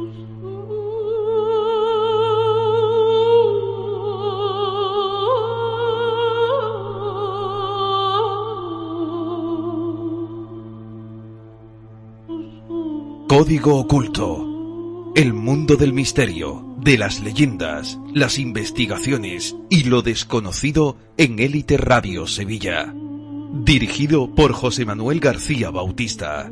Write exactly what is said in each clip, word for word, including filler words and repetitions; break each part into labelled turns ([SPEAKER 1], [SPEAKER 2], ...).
[SPEAKER 1] Código Oculto. El mundo del misterio, de las leyendas, las investigaciones y lo desconocido en Élite Radio Sevilla. Dirigido por José Manuel García Bautista.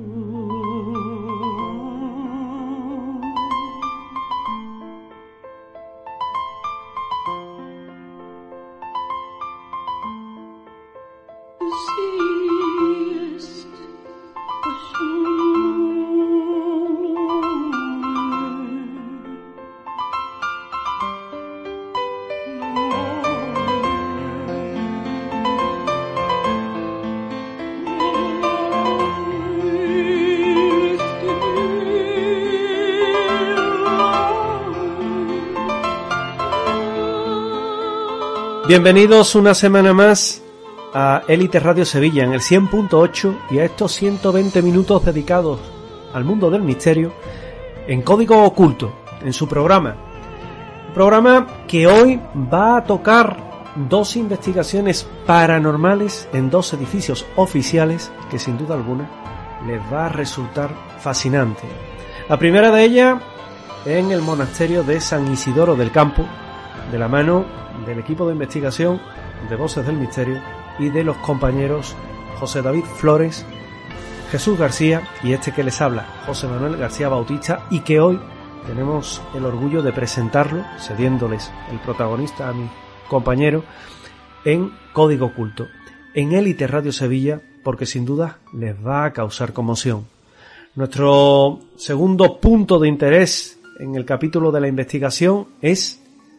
[SPEAKER 2] Bienvenidos una semana más a Élite Radio Sevilla en el cien punto ocho y a estos ciento veinte minutos dedicados al mundo del misterio en Código Oculto, en su programa. Un programa que hoy va a tocar dos investigaciones paranormales en dos edificios oficiales que sin duda alguna les va a resultar fascinante. La primera de ellas en el monasterio de San Isidoro del Campo, de la mano del equipo de investigación de Voces del Misterio y de los compañeros José David Flores, Jesús García y este que les habla, José Manuel García Bautista, y que hoy tenemos el orgullo de presentarlo, cediéndoles el protagonista a mi compañero, en Código Oculto, en Élite Radio Sevilla, porque sin duda les va a causar conmoción. Nuestro segundo punto de interés en el capítulo de la investigación es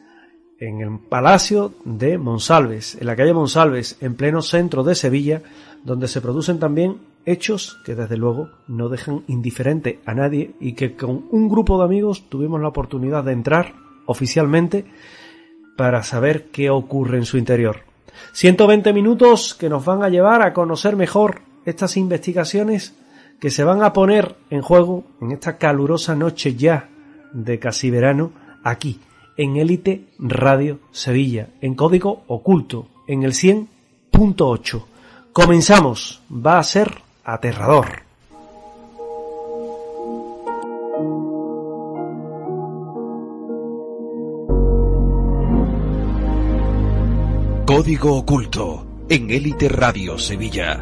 [SPEAKER 2] en el Palacio de Monsalves, en la calle Monsalves, en pleno centro de Sevilla, donde se producen también hechos que desde luego no dejan indiferente a nadie y que con un grupo de amigos tuvimos la oportunidad de entrar oficialmente para saber qué ocurre en su interior. ciento veinte minutos que nos van a llevar a conocer mejor estas investigaciones que se van a poner en juego en esta calurosa noche ya de casi verano aquí en Élite Radio Sevilla, en Código Oculto, en el cien punto ocho. Comenzamos, va a ser aterrador.
[SPEAKER 1] Código Oculto, en Élite Radio Sevilla.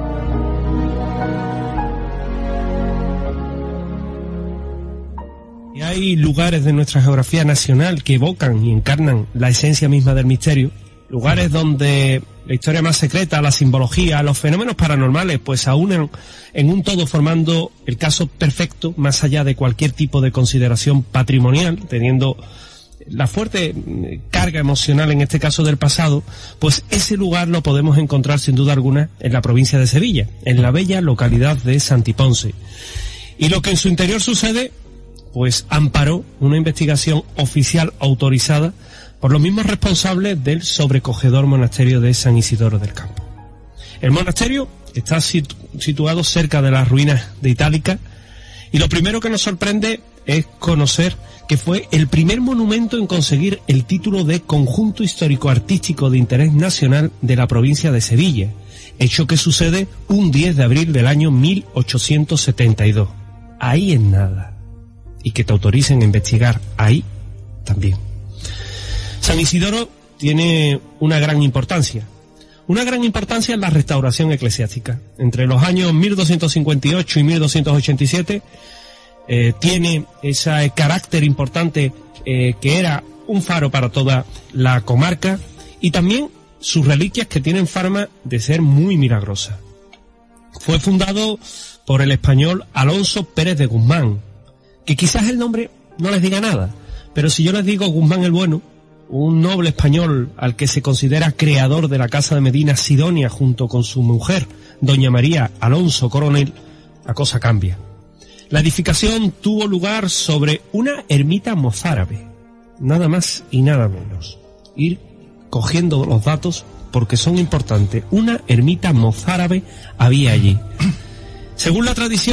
[SPEAKER 3] Y hay lugares de nuestra geografía nacional que evocan y encarnan la esencia misma del misterio, lugares donde la historia más secreta, la simbología, los fenómenos paranormales pues aunan en un todo formando el caso perfecto más allá de cualquier tipo de consideración patrimonial, teniendo la fuerte carga emocional en este caso del pasado, pues ese lugar lo podemos encontrar sin duda alguna en la provincia de Sevilla, en la bella localidad de Santiponce. Y lo que en su interior sucede pues amparó una investigación oficial autorizada por los mismos responsables del sobrecogedor monasterio de San Isidoro del Campo. El monasterio está situ- situado cerca de las ruinas de Itálica y lo primero que nos sorprende es conocer que fue el primer monumento en conseguir el título de Conjunto Histórico-Artístico de Interés Nacional de la provincia de Sevilla, hecho que sucede un diez de abril del año mil ochocientos setenta y dos. Ahí en nada. Y que te autoricen a investigar ahí también. San Isidoro tiene una gran importancia. Una gran importancia en la restauración eclesiástica. Entre los años mil doscientos cincuenta y ocho y mil doscientos ochenta y siete eh, tiene ese carácter importante eh, que era un faro para toda la comarca y también sus reliquias que tienen fama de ser muy milagrosas. Fue fundado por el español Alonso Pérez de Guzmán, que quizás el nombre no les diga nada, pero si yo les digo Guzmán el Bueno, un noble español al que se considera creador de la Casa de Medina Sidonia junto con su mujer, doña María Alonso Coronel, la cosa cambia. La edificación tuvo lugar sobre una ermita mozárabe, nada más y nada menos. Ir cogiendo los datos porque son importantes. Una ermita mozárabe había allí. Según la tradición,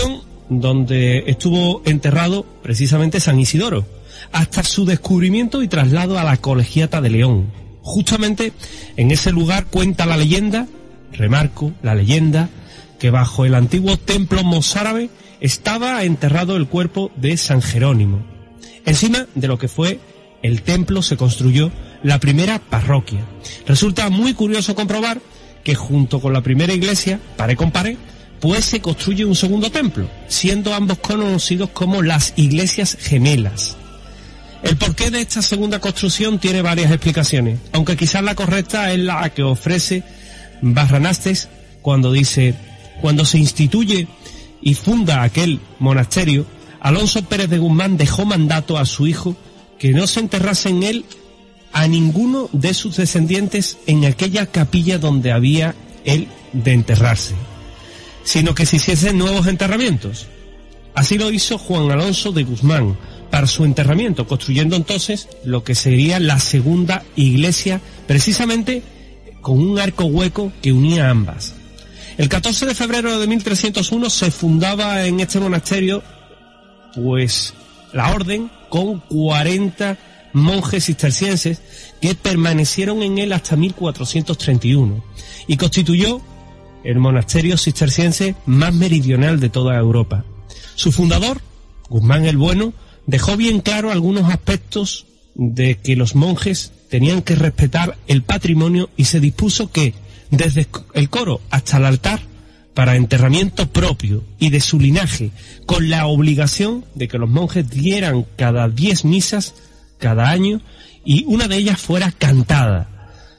[SPEAKER 3] donde estuvo enterrado precisamente San Isidoro, hasta su descubrimiento y traslado a la Colegiata de León. Justamente en ese lugar cuenta la leyenda, remarco, la leyenda, que bajo el antiguo templo mozárabe estaba enterrado el cuerpo de San Jerónimo. Encima de lo que fue el templo se construyó la primera parroquia. Resulta muy curioso comprobar que junto con la primera iglesia, pared con pared, pues se construye un segundo templo, siendo ambos conocidos como las iglesias gemelas. El porqué de esta segunda construcción tiene varias explicaciones, aunque quizás la correcta es la que ofrece Barranastes cuando dice: cuando se instituye y funda aquel monasterio, Alonso Pérez de Guzmán dejó mandato a su hijo que no se enterrase en él a ninguno de sus descendientes en aquella capilla donde había él de enterrarse, sino que se hiciesen nuevos enterramientos. Así lo hizo Juan Alonso de Guzmán para su enterramiento, construyendo entonces lo que sería la segunda iglesia, precisamente con un arco hueco que unía ambas. El catorce de febrero de mil trescientos uno se fundaba en este monasterio, pues, la orden con cuarenta monjes cistercienses que permanecieron en él hasta mil cuatrocientos treinta y uno y constituyó el monasterio cisterciense más meridional de toda Europa. Su fundador, Guzmán el Bueno, dejó bien claro algunos aspectos de que los monjes tenían que respetar el patrimonio y se dispuso que, desde el coro hasta el altar, para enterramiento propio y de su linaje, con la obligación de que los monjes dieran cada diez misas cada año y una de ellas fuera cantada.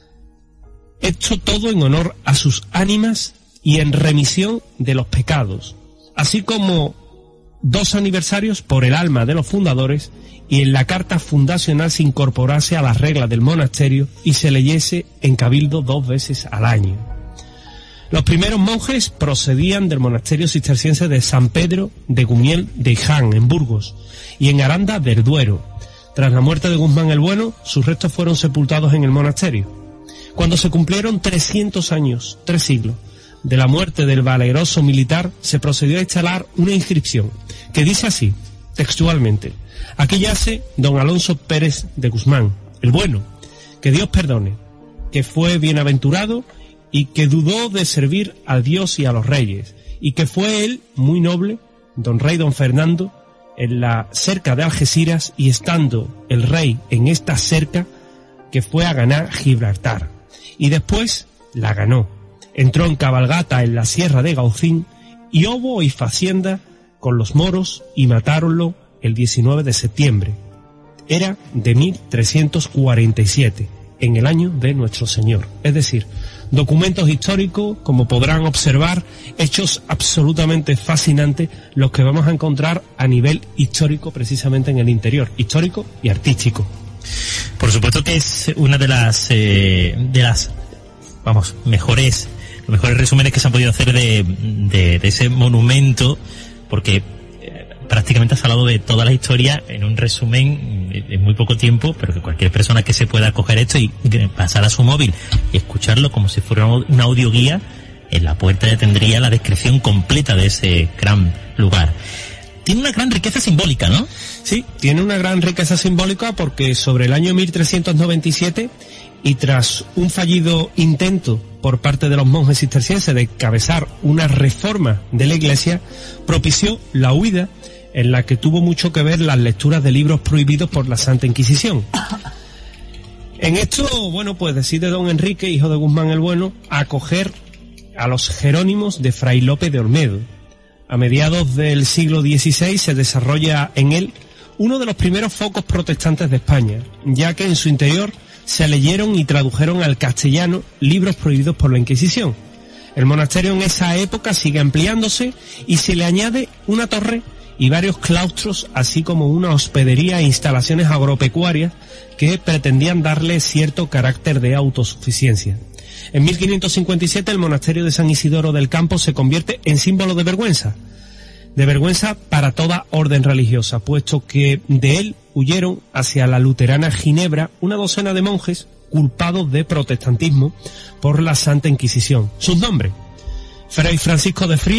[SPEAKER 3] Esto todo en honor a sus ánimas y en remisión de los pecados, así como dos aniversarios por el alma de los fundadores, y en la carta fundacional se incorporase a las reglas del monasterio y se leyese en cabildo dos veces al año. Los primeros monjes procedían del monasterio cisterciense de San Pedro de Gumiel de Hiján, en Burgos, y en Aranda del Duero. Tras la muerte de Guzmán el Bueno, sus restos fueron sepultados en el monasterio. Cuando se cumplieron trescientos años, tres siglos, de la muerte del valeroso militar, se procedió a instalar una inscripción que dice así, textualmente: aquí yace don Alonso Pérez de Guzmán, el Bueno, que Dios perdone, que fue bienaventurado y que dudó de servir a Dios y a los reyes, y que fue él muy noble, don rey don Fernando, en la cerca de Algeciras, y estando el rey en esta cerca, que fue a ganar Gibraltar, y después la ganó. Entró en cabalgata en la sierra de Gaucín, y hubo y facienda con los moros, y matáronlo el diecinueve de septiembre. Era de mil trescientos cuarenta y siete, en el año de nuestro Señor. Es decir, documentos históricos, como podrán observar, hechos absolutamente fascinantes, los que vamos a encontrar a nivel histórico, precisamente en el interior, histórico y artístico.
[SPEAKER 4] Por supuesto que es una de las, eh, de las, vamos, mejores, los mejores resúmenes que se han podido hacer de, de, de ese monumento, porque prácticamente has hablado de toda la historia en un resumen en muy poco tiempo, pero que cualquier persona que se pueda coger esto y pasar a su móvil y escucharlo como si fuera una audioguía, en la puerta ya tendría la descripción completa de ese gran lugar. Tiene una gran riqueza simbólica, ¿no?
[SPEAKER 3] Sí, tiene una gran riqueza simbólica porque sobre el año mil trescientos noventa y siete, y tras un fallido intento por parte de los monjes cistercienses de encabezar una reforma de la iglesia, propició la huida, en la que tuvo mucho que ver las lecturas de libros prohibidos por la Santa Inquisición. En esto, bueno, pues decide don Enrique, hijo de Guzmán el Bueno, acoger a los Jerónimos de Fray Lope de Olmedo. A mediados del siglo dieciséis se desarrolla en él uno de los primeros focos protestantes de España, ya que en su interior se leyeron y tradujeron al castellano libros prohibidos por la Inquisición. El monasterio en esa época sigue ampliándose y se le añade una torre y varios claustros, así como una hospedería e instalaciones agropecuarias que pretendían darle cierto carácter de autosuficiencia. En mil quinientos cincuenta y siete el monasterio de San Isidoro del Campo se convierte en símbolo de vergüenza, de vergüenza para toda orden religiosa, puesto que de él huyeron hacia la luterana Ginebra una docena de monjes culpados de protestantismo por la Santa Inquisición. Sus nombres: Fray Francisco de Fría,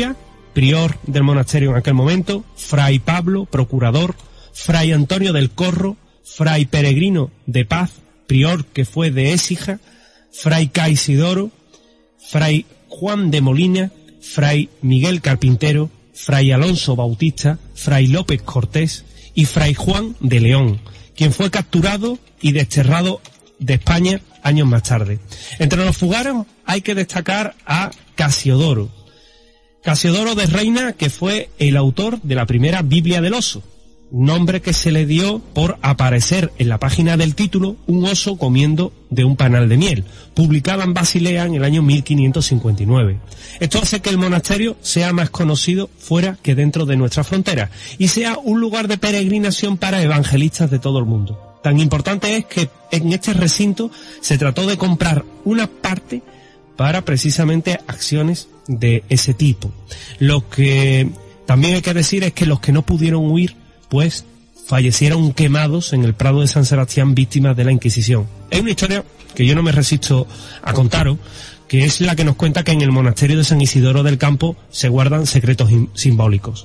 [SPEAKER 3] prior del monasterio en aquel momento, fray Pablo, procurador, fray Antonio del Corro, fray Peregrino de Paz, prior que fue de Écija, fray Caisidoro, fray Juan de Molina, fray Miguel Carpintero, fray Alonso Bautista, fray López Cortés y fray Juan de León, quien fue capturado y desterrado de España años más tarde. Entre los fugaros hay que destacar a Casiodoro. Casiodoro de Reina, que fue el autor de la primera Biblia del oso, nombre que se le dio por aparecer en la página del título un oso comiendo de un panal de miel, publicada en Basilea en el año mil quinientos cincuenta y nueve. Esto hace que el monasterio sea más conocido fuera que dentro de nuestra frontera y sea un lugar de peregrinación para evangelistas de todo el mundo. Tan importante es que en este recinto se trató de comprar una parte para precisamente acciones de ese tipo. Lo que también hay que decir es que los que no pudieron huir, pues fallecieron quemados en el Prado de San Sebastián, víctimas de la Inquisición. Es una historia que yo no me resisto a contaros, que es la que nos cuenta que en el monasterio de San Isidoro del Campo se guardan secretos simbólicos.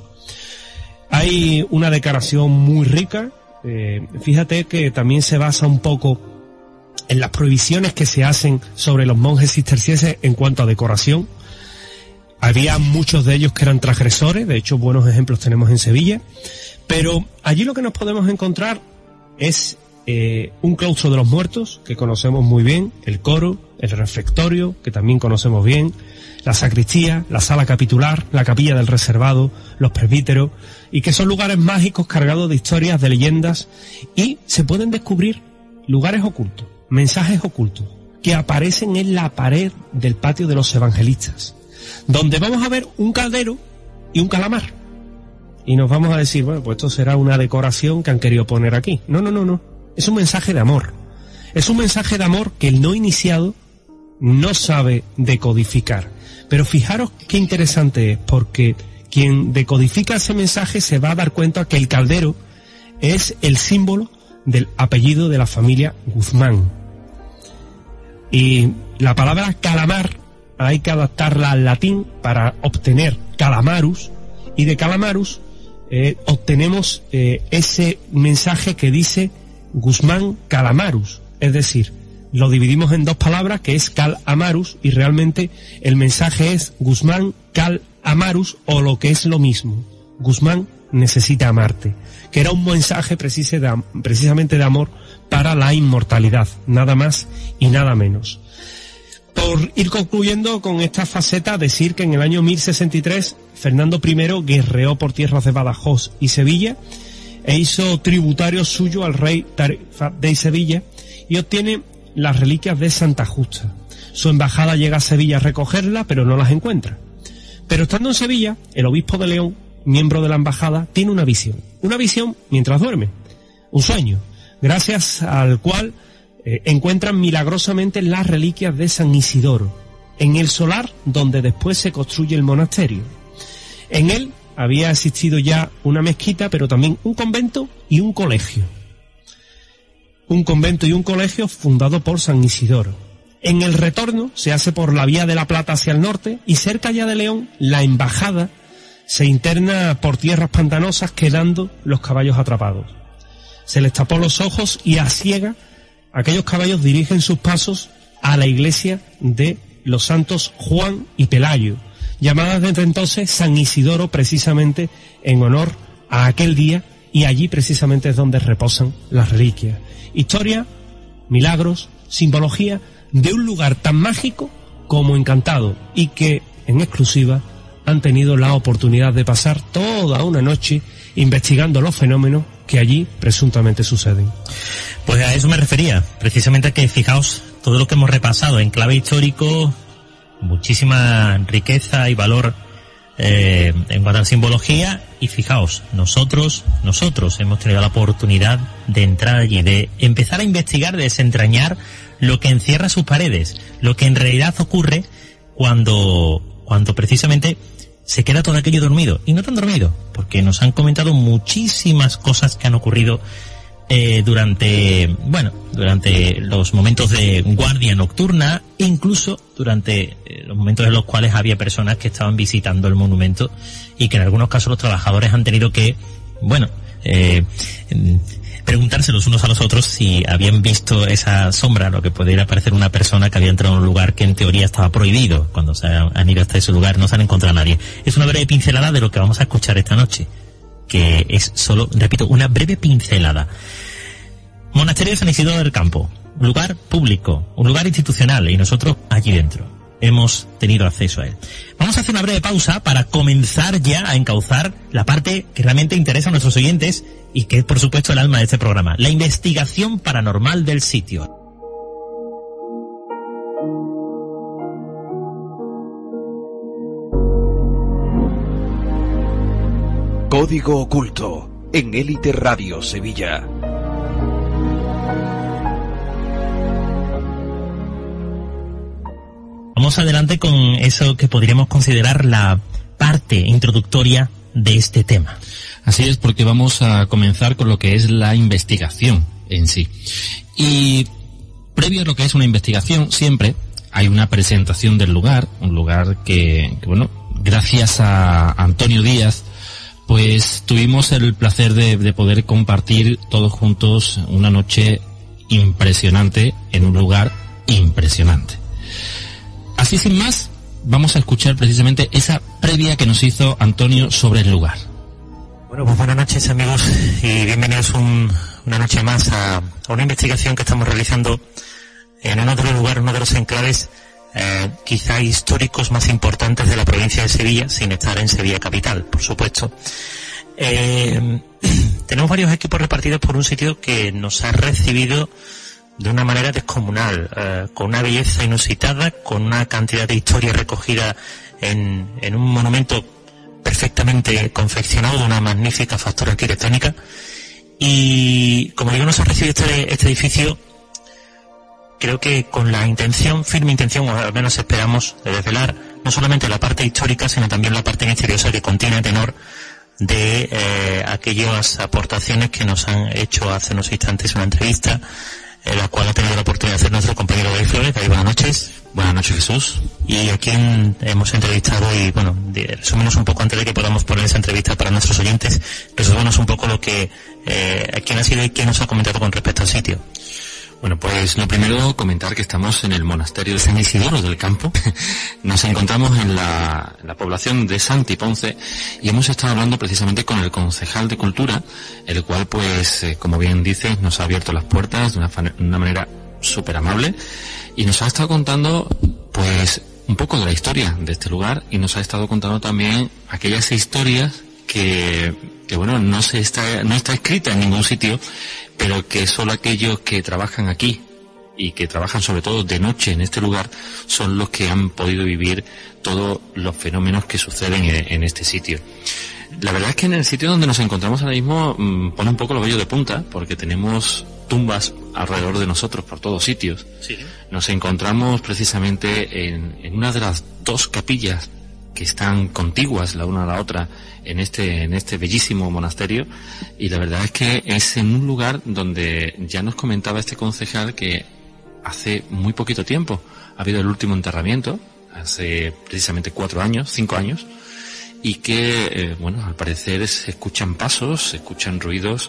[SPEAKER 3] Hay una declaración muy rica, eh, fíjate que también se basa un poco en las prohibiciones que se hacen sobre los monjes cistercienses en cuanto a decoración. Había muchos de ellos que eran transgresores, de hecho buenos ejemplos tenemos en Sevilla, pero allí lo que nos podemos encontrar es eh, un claustro de los muertos, que conocemos muy bien, el coro, el refectorio, que también conocemos bien, la sacristía, la sala capitular, la capilla del reservado, los presbíteros, y que son lugares mágicos cargados de historias, de leyendas, y se pueden descubrir lugares ocultos, mensajes ocultos, que aparecen en la pared del patio de los evangelistas, donde vamos a ver un caldero y un calamar. Y nos vamos a decir, bueno, pues esto será una decoración que han querido poner aquí. No, no, no, no. Es un mensaje de amor. Es un mensaje de amor que el no iniciado no sabe decodificar. Pero fijaros qué interesante es, porque quien decodifica ese mensaje se va a dar cuenta que el caldero es el símbolo del apellido de la familia Guzmán. Y la palabra calamar hay que adaptarla al latín para obtener calamarus, y de calamarus eh, obtenemos eh, ese mensaje que dice Guzmán Calamarus, es decir, lo dividimos en dos palabras, que es Cal Amarus, y realmente el mensaje es Guzmán Cal Amarus, o lo que es lo mismo, Guzmán necesita amarte, que era un mensaje precise de, precisamente de amor para la inmortalidad, nada más y nada menos. Por ir concluyendo con esta faceta, decir que en el año mil sesenta y tres Fernando primero guerreó por tierras de Badajoz y Sevilla e hizo tributario suyo al rey Tarifa de Sevilla y obtiene las reliquias de Santa Justa. Su embajada llega a Sevilla a recogerla, pero no las encuentra. Pero estando en Sevilla, el obispo de León, miembro de la embajada, tiene una visión. Una visión mientras duerme. Un sueño, gracias al cual eh, encuentran milagrosamente las reliquias de San Isidoro, en el solar donde después se construye el monasterio. En él había existido ya una mezquita, pero también un convento y un colegio. Un convento y un colegio fundado por San Isidoro. En el retorno se hace por la vía de la Plata hacia el norte y cerca ya de León la embajada se interna por tierras pantanosas, quedando los caballos atrapados. Se les tapó los ojos y a ciega aquellos caballos dirigen sus pasos a la iglesia de los santos Juan y Pelayo, llamadas desde entonces San Isidoro, precisamente en honor a aquel día, y allí precisamente es donde reposan las reliquias. Historia, milagros, simbología de un lugar tan mágico como encantado, y que en exclusiva han tenido la oportunidad de pasar toda una noche investigando los fenómenos que allí presuntamente suceden.
[SPEAKER 4] Pues a eso me refería, precisamente a que, fijaos, todo lo que hemos repasado en clave histórico, muchísima riqueza y valor eh, en cuanto a la simbología, y fijaos, nosotros, nosotros hemos tenido la oportunidad de entrar allí, de empezar a investigar, de desentrañar lo que encierra sus paredes, lo que en realidad ocurre cuando, cuando precisamente se queda todo aquello dormido, y no tan dormido, porque nos han comentado muchísimas cosas que han ocurrido eh, durante, bueno, durante los momentos de guardia nocturna, e incluso durante eh, los momentos en los cuales había personas que estaban visitando el monumento y que en algunos casos los trabajadores han tenido que, bueno, eh, preguntarse los unos a los otros si habían visto esa sombra, lo que pudiera parecer una persona que había entrado en un lugar que en teoría estaba prohibido. Cuando se han, han ido hasta ese lugar no se han encontrado a nadie. Es una breve pincelada de lo que vamos a escuchar esta noche, que es solo, repito, una breve pincelada. Monasterio de San Isidro del Campo, un lugar público, un lugar institucional, y nosotros allí dentro hemos tenido acceso a él. Vamos a hacer una breve pausa para comenzar ya a encauzar la parte que realmente interesa a nuestros oyentes y que es, por supuesto, el alma de este programa, la investigación paranormal del sitio.
[SPEAKER 1] Código Oculto en Élite Radio Sevilla.
[SPEAKER 4] Vamos adelante con eso que podríamos considerar la parte introductoria de este tema.
[SPEAKER 5] Así es, porque vamos a comenzar con lo que es la investigación en sí. Y previo a lo que es una investigación, siempre hay una presentación del lugar, un lugar que, que bueno, gracias a Antonio Díaz, pues tuvimos el placer de, de poder compartir todos juntos una noche impresionante en un lugar impresionante. Así sin más, vamos a escuchar precisamente esa previa que nos hizo Antonio sobre el lugar.
[SPEAKER 4] Bueno, pues buenas noches, amigos, y bienvenidos un, una noche más a, a una investigación que estamos realizando en uno de los lugares, uno de los enclaves eh, quizá históricos más importantes de la provincia de Sevilla, sin estar en Sevilla capital, por supuesto. Eh, tenemos varios equipos repartidos por un sitio que nos ha recibido de una manera descomunal, eh, con una belleza inusitada, con una cantidad de historia recogida en, en un monumento perfectamente confeccionado de una magnífica factura arquitectónica. Y como digo, nos ha recibido este, este edificio, creo que con la intención, firme intención, o al menos esperamos, de desvelar no solamente la parte histórica, sino también la parte misteriosa que contiene a tenor de eh, aquellas aportaciones que nos han hecho hace unos instantes una entrevista, en la cual ha tenido la oportunidad de hacer nuestro compañero David Flores. David, buenas noches.
[SPEAKER 5] Buenas noches, Jesús.
[SPEAKER 4] Y a quien hemos entrevistado, y bueno, resúmenos un poco antes de que podamos poner esa entrevista para nuestros oyentes, resúmenos un poco lo que, eh, a quién ha sido y quién nos ha comentado con respecto al sitio.
[SPEAKER 5] Bueno, pues lo primero, comentar que estamos en el monasterio de San Isidoro del Campo. Nos encontramos en la, en la población de Santi Ponce y hemos estado hablando precisamente con el concejal de Cultura, el cual, pues, eh, como bien dices, nos ha abierto las puertas de una, una manera súper amable y nos ha estado contando, pues, un poco de la historia de este lugar, y nos ha estado contando también aquellas historias que, que bueno, no se está, no está escrita en ningún sitio, pero que solo aquellos que trabajan aquí y que trabajan sobre todo de noche en este lugar son los que han podido vivir todos los fenómenos que suceden en, en este sitio. La verdad es que en el sitio donde nos encontramos ahora mismo mmm, pone un poco los vellos de punta, porque tenemos tumbas alrededor de nosotros por todos sitios. Sí. Nos encontramos precisamente en, en una de las dos capillas que están contiguas la una a la otra en este en este bellísimo monasterio, y la verdad es que es en un lugar donde ya nos comentaba este concejal que hace muy poquito tiempo ha habido el último enterramiento, hace precisamente cuatro años, cinco años, y que, eh, bueno, al parecer se escuchan pasos, se escuchan ruidos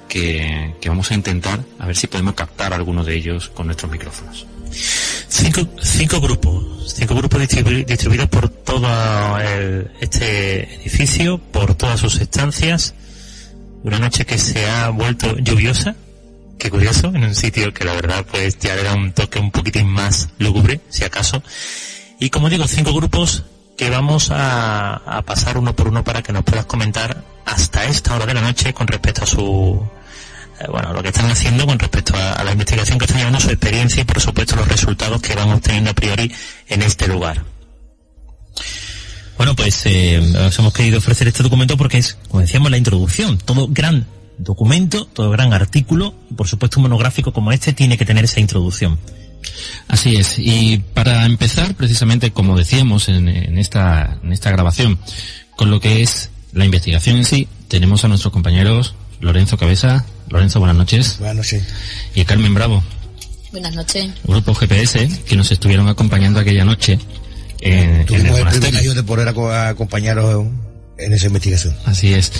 [SPEAKER 5] que, que vamos a intentar a ver si podemos captar alguno de ellos con nuestros micrófonos.
[SPEAKER 4] Cinco, cinco grupos, cinco grupos distribu- distribuidos por todo el, este edificio, por todas sus estancias. Una noche que se ha vuelto lluviosa, qué curioso, en un sitio que la verdad pues ya le da un toque un poquitín más lúgubre, si acaso. Y como digo, cinco grupos que vamos a, a pasar uno por uno para que nos puedas comentar hasta esta hora de la noche con respecto a su... bueno, lo que están haciendo con respecto a, a la investigación que están llevando, su experiencia y por supuesto los resultados que van obteniendo a priori en este lugar. Bueno, pues eh, os hemos querido ofrecer este documento porque es, como decíamos, la introducción. Todo gran documento, todo gran artículo, y por supuesto un monográfico como este tiene que tener esa introducción.
[SPEAKER 5] Así es, y para empezar precisamente, como decíamos en, en esta en esta grabación, con lo que es la investigación en sí, tenemos a nuestros compañeros Lorenzo Cabeza. Lorenzo, buenas noches.
[SPEAKER 6] Buenas noches.
[SPEAKER 5] Y Carmen Bravo.
[SPEAKER 7] Buenas noches.
[SPEAKER 5] Grupo G P S, que nos estuvieron acompañando aquella noche en,
[SPEAKER 6] Tuvimos
[SPEAKER 5] en el,
[SPEAKER 6] el
[SPEAKER 5] monasterio.
[SPEAKER 6] privilegio de poder acompañaros en esa investigación.
[SPEAKER 5] Así es.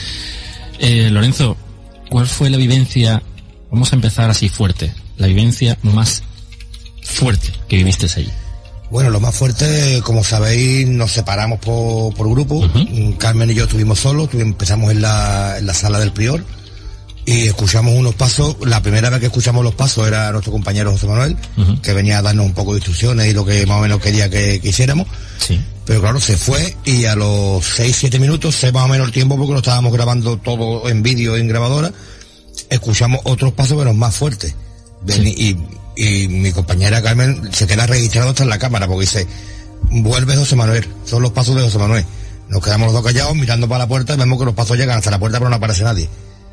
[SPEAKER 5] Eh, Lorenzo, ¿cuál fue la vivencia, vamos a empezar así fuerte, la vivencia más fuerte que viviste allí?
[SPEAKER 6] Bueno, lo más fuerte, como sabéis, nos separamos por, por grupo. Uh-huh. Carmen y yo estuvimos solos, empezamos en la, en la sala del prior y escuchamos unos pasos. La primera vez que escuchamos los pasos era nuestro compañero José Manuel, uh-huh. que venía a darnos un poco de instrucciones y lo que más o menos quería que, que hiciéramos.
[SPEAKER 5] Sí.
[SPEAKER 6] Pero claro, se fue y a los seis siete minutos, sé más o menos el tiempo porque lo estábamos grabando todo en vídeo, en grabadora, escuchamos otros pasos pero más fuertes. Sí. Y, y mi compañera Carmen se queda registrado hasta en la cámara porque dice, vuelve José Manuel, son los pasos de José Manuel. Nos quedamos los dos callados mirando para la puerta y vemos que los pasos llegan hasta la puerta pero no aparece nadie.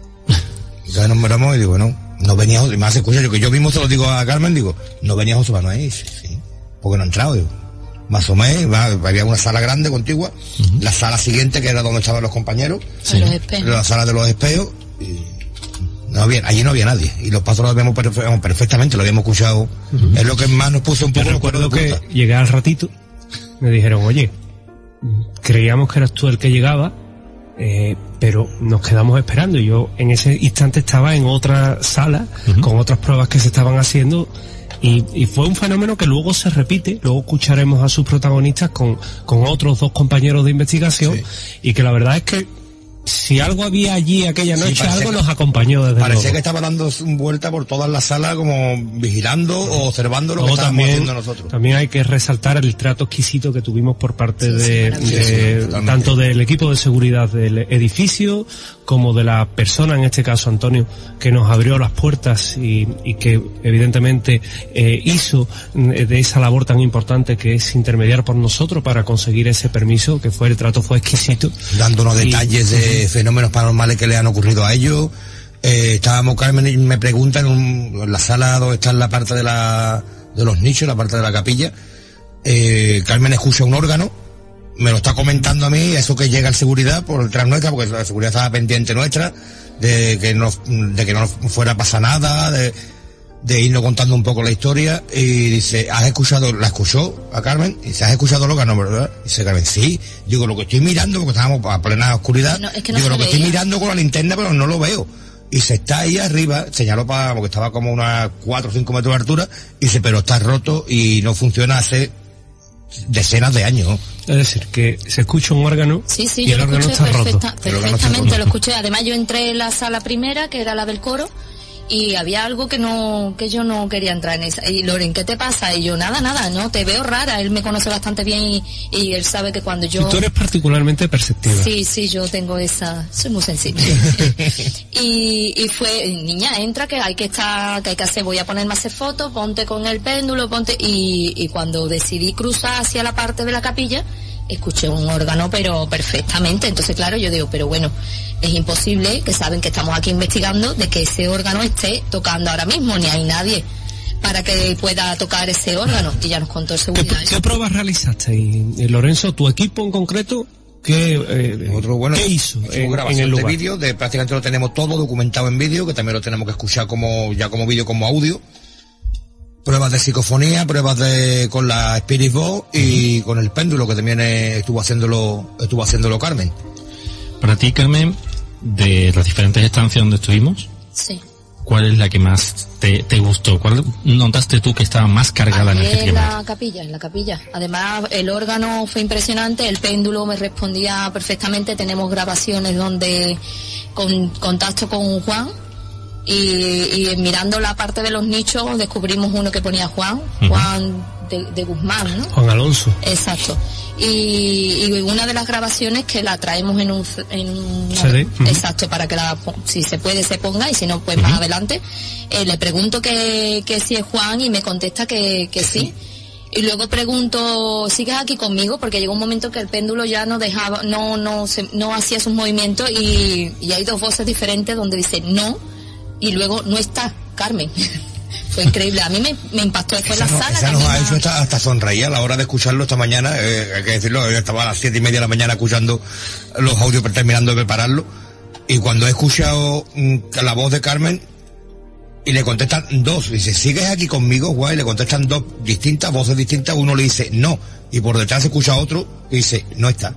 [SPEAKER 6] Entonces nos miramos y digo, no, no venía José, y más se escucha, yo que yo mismo se lo digo a Carmen, digo, no venía José Manuel, y, sí, sí, porque no ha entrado, digo. Me asomé, va, había una sala grande, contigua, uh-huh. la sala siguiente que era donde estaban los compañeros,
[SPEAKER 7] sí. los espejos.
[SPEAKER 6] La sala de los espejos, y no había, allí no había nadie, y los pasos los habíamos perfe- perfectamente, lo habíamos escuchado, uh-huh. es lo que más nos puso un poco.
[SPEAKER 3] Yo recuerdo que llegué al ratito, me dijeron, oye, creíamos que eras tú el que llegaba, eh, pero nos quedamos esperando, y yo en ese instante estaba en otra sala, uh-huh. con otras pruebas que se estaban haciendo. Y, y fue un fenómeno que luego se repite, luego escucharemos a sus protagonistas con, con otros dos compañeros de investigación, sí. y que la verdad es que si algo había allí aquella noche, sí, algo que, nos acompañó desde
[SPEAKER 6] parecía
[SPEAKER 3] luego.
[SPEAKER 6] Que estaba dando vuelta por todas las salas como vigilando o observando lo luego que estábamos
[SPEAKER 3] también,
[SPEAKER 6] haciendo nosotros.
[SPEAKER 3] También hay que resaltar el trato exquisito que tuvimos por parte sí, de,
[SPEAKER 6] sí,
[SPEAKER 3] de
[SPEAKER 6] sí,
[SPEAKER 3] tanto del equipo de seguridad del edificio como de la persona, en este caso Antonio, que nos abrió las puertas y, y que evidentemente eh, hizo de esa labor tan importante que es intermediar por nosotros para conseguir ese permiso, que fue el trato fue exquisito.
[SPEAKER 6] Dándonos
[SPEAKER 3] y,
[SPEAKER 6] detalles de fenómenos paranormales que le han ocurrido a ellos. Eh, estábamos, Carmen y me preguntan en, un, en la sala donde está la parte de la de los nichos, la parte de la capilla. Eh, Carmen escucha un órgano, me lo está comentando a mí, eso que llega en seguridad por detrás nuestra, porque la seguridad estaba pendiente nuestra, de que no, de que no fuera a pasar nada, de, de irnos contando un poco la historia, y dice, ¿has escuchado? La escuchó a Carmen, y dice, ¿has escuchado el órgano, verdad? Y dice Carmen, sí. Digo, lo que estoy mirando, porque estábamos a plena oscuridad, no, es que no digo, lo que veía. Estoy mirando con la linterna, pero no lo veo. Y se está ahí arriba, señaló para, porque estaba como unas cuatro o cinco metros de altura, y dice, pero está roto y no funciona hace decenas de años.
[SPEAKER 3] Es decir, que se escucha un órgano
[SPEAKER 7] sí, sí,
[SPEAKER 3] y
[SPEAKER 7] yo
[SPEAKER 3] el
[SPEAKER 7] lo
[SPEAKER 3] órgano
[SPEAKER 7] escuché
[SPEAKER 3] está roto.
[SPEAKER 7] Perfecta, perfectamente lo escuché. Además yo entré en la sala primera, que era la del coro, y había algo que no, que yo no quería entrar en esa. Y Loren, ¿qué te pasa? Y yo, nada, nada, no, te veo rara. Él me conoce bastante bien y, y él sabe que cuando yo...
[SPEAKER 3] Tú eres particularmente perceptiva.
[SPEAKER 7] Sí, sí, yo tengo esa, soy muy sensible. y, y fue, niña, entra que hay que estar, que hay que hacer, voy a ponerme a hacer fotos, ponte con el péndulo, ponte, y, y cuando decidí cruzar hacia la parte de la capilla, escuché un órgano, pero perfectamente. Entonces, claro, yo digo, pero bueno, es imposible, que saben que estamos aquí investigando, de que ese órgano esté tocando ahora mismo, ni hay nadie para que pueda tocar ese órgano. Y ya nos contó el seguridad.
[SPEAKER 3] ¿Qué, ¿qué pruebas realizaste? Y, y Lorenzo, tu equipo en concreto, ¿qué, eh,
[SPEAKER 6] Otro, bueno,
[SPEAKER 3] ¿qué hizo en,
[SPEAKER 6] grabación
[SPEAKER 3] en el lugar?
[SPEAKER 6] de vídeo, de, prácticamente lo tenemos todo documentado en vídeo, que también lo tenemos que escuchar como ya como vídeo, como audio. Pruebas de psicofonía, pruebas de con la Spirit Box y uh-huh. con el péndulo, que también eh, estuvo haciéndolo estuvo haciéndolo Carmen.
[SPEAKER 5] Para ti, Carmen, de las diferentes estancias donde estuvimos,
[SPEAKER 7] sí.
[SPEAKER 5] ¿cuál es la que más te, te gustó? ¿Cuál notaste tú que estaba más cargada
[SPEAKER 7] Allí
[SPEAKER 5] energéticamente?
[SPEAKER 7] En la capilla, en la capilla. Además, el órgano fue impresionante, el péndulo me respondía perfectamente. Tenemos grabaciones donde con contacto con Juan. Y, y mirando la parte de los nichos descubrimos uno que ponía Juan, Juan de, de Guzmán, ¿no?
[SPEAKER 3] Juan Alonso.
[SPEAKER 7] Exacto. Y, y una de las grabaciones que la traemos en un, en un
[SPEAKER 3] C D. Uh-huh.
[SPEAKER 7] Exacto, para que la, si se puede se ponga y si no pues uh-huh. más adelante. Eh, le pregunto que, que si es Juan y me contesta que, que sí. Y luego pregunto, ¿sigues aquí conmigo? Porque llegó un momento que el péndulo ya no dejaba, no, no, se, no hacía sus movimientos y, y hay dos voces diferentes donde dice no. Y luego no está Carmen. Fue increíble. A mí me, me impactó después la
[SPEAKER 6] no,
[SPEAKER 7] sala.
[SPEAKER 6] Esa nos ha hecho hasta, hasta sonreír a la hora de escucharlo esta mañana. Eh, hay que decirlo, yo estaba a las siete y media de la mañana escuchando los audios, terminando de prepararlo. Y cuando he escuchado mm, la voz de Carmen, y le contestan dos, dice, ¿sigues aquí conmigo, guay? Y le contestan dos distintas, voces distintas, uno le dice, no, y por detrás se escucha otro, y dice, no está.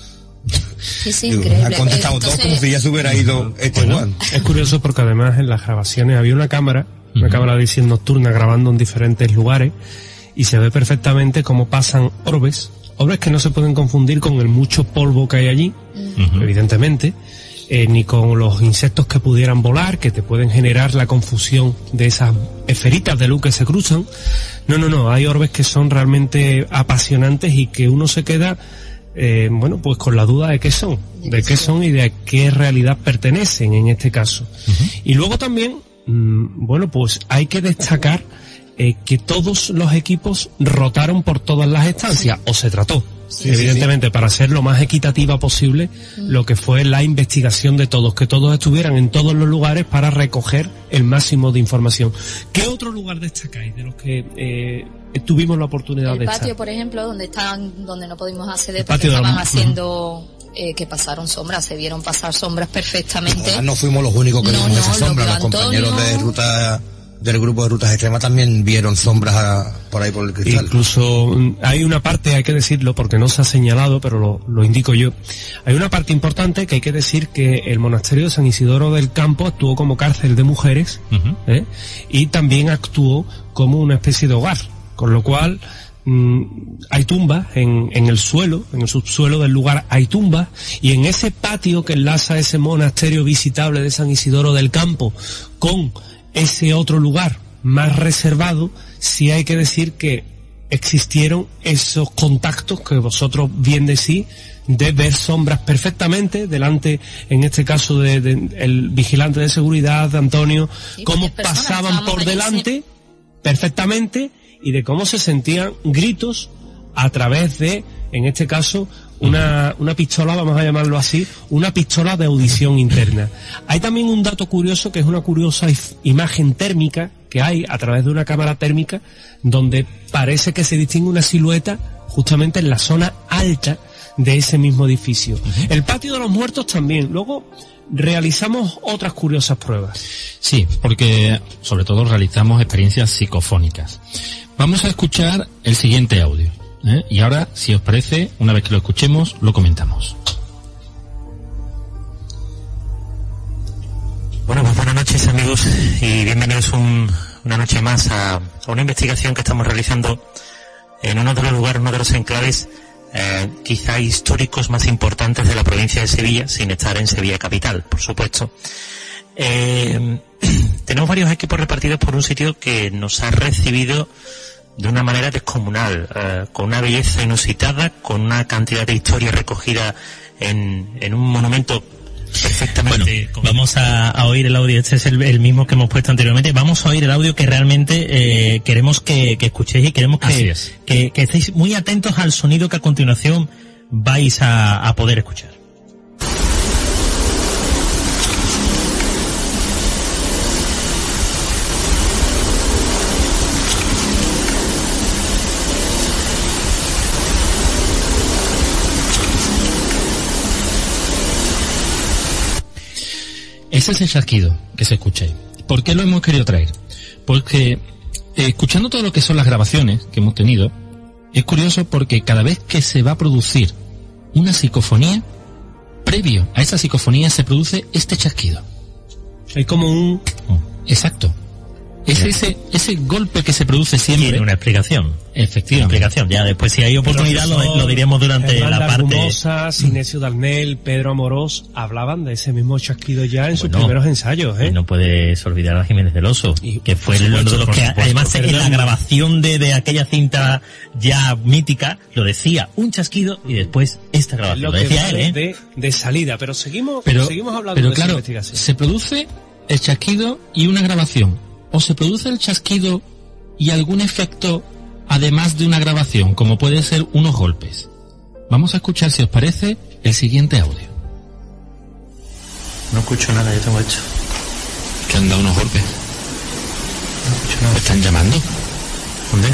[SPEAKER 7] Sí, sí, increíble.
[SPEAKER 6] Ha contestado Entonces, dos como si ya se hubiera ido este
[SPEAKER 3] bueno,
[SPEAKER 6] Juan.
[SPEAKER 3] Es curioso porque además en las grabaciones había una cámara, una uh-huh. cámara de visión nocturna grabando en diferentes lugares, y se ve perfectamente cómo pasan orbes, orbes que no se pueden confundir con el mucho polvo que hay allí, uh-huh. evidentemente, eh, ni con los insectos que pudieran volar, que te pueden generar la confusión de esas esferitas de luz que se cruzan. No, no, no, hay orbes que son realmente apasionantes y que uno se queda, eh, bueno, pues con la duda de qué son, de qué son y de qué realidad pertenecen en este caso. Uh-huh. Y luego también, mmm, bueno, pues hay que destacar eh, que todos los equipos rotaron por todas las estancias, o se trató. Sí, evidentemente, sí, sí. para ser lo más equitativa posible, mm. lo que fue la investigación de todos, que todos estuvieran en todos los lugares para recoger el máximo de información. ¿Qué otro lugar destacáis de los que eh, tuvimos la oportunidad
[SPEAKER 7] el
[SPEAKER 3] de
[SPEAKER 7] patio,
[SPEAKER 3] estar?
[SPEAKER 7] Por ejemplo, donde estaban, donde no pudimos acceder
[SPEAKER 3] el
[SPEAKER 7] porque estaban
[SPEAKER 3] de...
[SPEAKER 7] haciendo, eh, que pasaron sombras, se vieron pasar sombras perfectamente.
[SPEAKER 6] No, no fuimos los únicos que
[SPEAKER 7] no,
[SPEAKER 6] vimos
[SPEAKER 7] no,
[SPEAKER 6] esa sombra, los compañeros
[SPEAKER 7] Antonio...
[SPEAKER 6] de ruta del grupo de Rutas Extremas también vieron sombras a, por ahí por el cristal.
[SPEAKER 3] Incluso hay una parte, hay que decirlo porque no se ha señalado, pero lo, lo indico yo. Hay una parte importante que hay que decir que el monasterio de San Isidoro del Campo actuó como cárcel de mujeres, uh-huh. ¿eh? y también actuó como una especie de hogar, con lo cual mmm, hay tumbas en, en el suelo, en el subsuelo del lugar hay tumbas, y en ese patio que enlaza ese monasterio visitable de San Isidoro del Campo con ese otro lugar más reservado, sí hay que decir que existieron esos contactos que vosotros bien decís, de ver sombras perfectamente delante, en este caso de, de el vigilante de seguridad, de Antonio, sí, cómo pasaban por delante perfectamente, y de cómo se sentían gritos a través de, en este caso, una, una pistola, vamos a llamarlo así, una pistola de audición interna. Hay también un dato curioso, que es una curiosa if, imagen térmica que hay a través de una cámara térmica, donde parece que se distingue una silueta justamente en la zona alta de ese mismo edificio. Uh-huh. El patio de los muertos también. Luego realizamos otras curiosas pruebas.
[SPEAKER 5] Sí, porque sobre todo realizamos experiencias psicofónicas. Vamos a escuchar el siguiente audio. ¿Eh? Y ahora, si os parece, una vez que lo escuchemos, lo comentamos.
[SPEAKER 8] Bueno, pues buenas noches, amigos, y bienvenidos un, una noche más a, a una investigación que estamos realizando en uno de los lugares, uno de los enclaves eh, quizá históricos más importantes de la provincia de Sevilla, sin estar en Sevilla capital, por supuesto. Eh, tenemos varios equipos repartidos por un sitio que nos ha recibido de una manera descomunal, eh, con una belleza inusitada, con una cantidad de historia recogida en, en un monumento perfectamente...
[SPEAKER 4] Bueno, vamos a, a oír el audio, este es el, el mismo que hemos puesto anteriormente, vamos a oír el audio que realmente eh, queremos que, que escuchéis y queremos que, que, que estéis muy atentos al sonido que a continuación vais a, a poder escuchar.
[SPEAKER 5] Ese es el chasquido que se escucha ahí. ¿Por qué lo hemos querido traer? Porque eh, escuchando todo lo que son las grabaciones que hemos tenido, es curioso porque cada vez que se va a producir una psicofonía, previo a esa psicofonía se produce este chasquido.
[SPEAKER 3] Hay como un...
[SPEAKER 5] Exacto. Es ese, ese golpe que se produce siempre.
[SPEAKER 4] Tiene una explicación.
[SPEAKER 5] Efectivamente.
[SPEAKER 4] Una explicación. Ya después, si hay oportunidad, lo, lo diremos durante
[SPEAKER 3] Hernán
[SPEAKER 4] la parte...
[SPEAKER 3] Argumosa, Sinesio Darnell, Pedro Amorós, hablaban de ese mismo chasquido ya en bueno, sus primeros ensayos, ¿eh?
[SPEAKER 4] Y no puedes olvidar a Jiménez del Oso, y, que fue uno de los que, además, en la grabación de, de aquella cinta ya mítica, lo decía, un chasquido, y después esta grabación. Lo, lo decía él, ¿eh?
[SPEAKER 3] De, de salida, pero seguimos,
[SPEAKER 5] pero,
[SPEAKER 3] seguimos hablando
[SPEAKER 5] pero
[SPEAKER 3] de
[SPEAKER 5] claro,
[SPEAKER 3] esa investigación.
[SPEAKER 5] Se produce el chasquido y una grabación. O se produce el chasquido y algún efecto además de una grabación, como puede ser unos golpes. Vamos a escuchar, si os parece, el siguiente audio.
[SPEAKER 8] No escucho nada, yo tengo hecho.
[SPEAKER 5] ¿Que han dado unos golpes?
[SPEAKER 8] No escucho nada.
[SPEAKER 5] ¿Me están llamando?
[SPEAKER 8] ¿Dónde?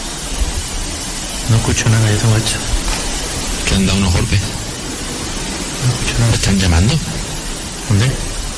[SPEAKER 8] No escucho nada, yo tengo hecho.
[SPEAKER 5] ¿Que han dado unos golpes? ¿Me están llamando? ¿Dónde?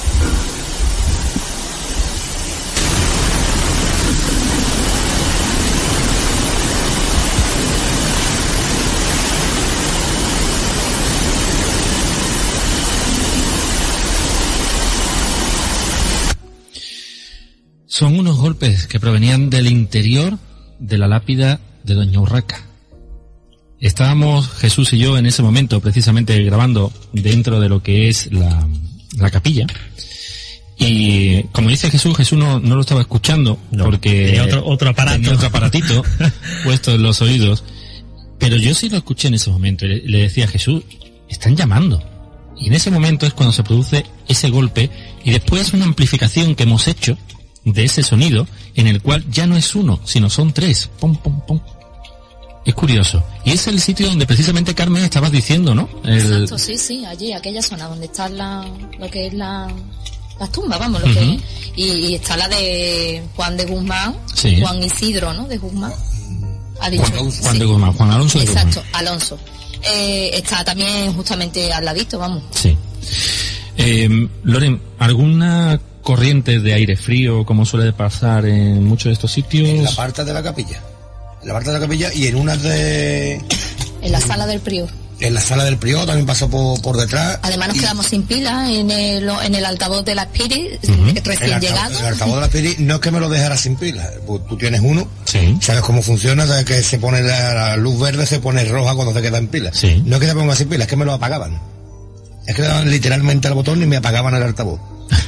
[SPEAKER 5] Son unos golpes que provenían del interior de la lápida de Doña Urraca. Estábamos Jesús y yo en ese momento precisamente grabando dentro de lo que es la, la capilla. Y como dice Jesús, Jesús no, no lo estaba escuchando no, porque
[SPEAKER 4] tenía otro, otro aparato.
[SPEAKER 5] Tenía otro aparatito puesto en los oídos. Pero yo sí lo escuché en ese momento. Le, le decía a Jesús, están llamando. Y en ese momento es cuando se produce ese golpe y después una amplificación que hemos hecho de ese sonido en el cual ya no es uno, sino son tres. Pum, pum, pum. Es curioso. Y es el sitio donde precisamente, Carmen, estabas diciendo, ¿no? El...
[SPEAKER 7] Exacto, sí, sí, allí, aquella zona donde está la, lo que es la, las tumbas, vamos, lo
[SPEAKER 5] uh-huh.
[SPEAKER 7] que es. Y, y está la de Juan de Guzmán,
[SPEAKER 5] sí.
[SPEAKER 7] Juan Isidro, ¿no? De Guzmán. Ha dicho.
[SPEAKER 5] Juan, Juan
[SPEAKER 7] sí.
[SPEAKER 5] de Guzmán, Juan Alonso de Guzmán.
[SPEAKER 7] Exacto, Alonso. Eh, está también justamente al ladito, vamos.
[SPEAKER 5] Sí. Eh, Loren, ¿alguna corriente de aire frío, como suele pasar en muchos de estos sitios?
[SPEAKER 6] En la parte de la capilla. En la parte de la capilla y en una de...
[SPEAKER 7] En la sala del prior.
[SPEAKER 6] En la sala del prior también pasó por, por detrás.
[SPEAKER 7] Además nos
[SPEAKER 6] y...
[SPEAKER 7] quedamos sin pilas en el, en el altavoz de la Spirit,
[SPEAKER 5] uh-huh.
[SPEAKER 7] recién
[SPEAKER 6] el
[SPEAKER 7] llegado.
[SPEAKER 6] El altavoz de la Spirit no es que me lo dejara sin pilas. Tú tienes uno,
[SPEAKER 5] sí.
[SPEAKER 6] sabes cómo funciona, sabes que se pone la, la luz verde, se pone roja cuando se queda en pilas.
[SPEAKER 5] Sí.
[SPEAKER 6] No es que se ponga sin pilas, es que me lo apagaban. Es que le daban literalmente al botón y me apagaban el altavoz.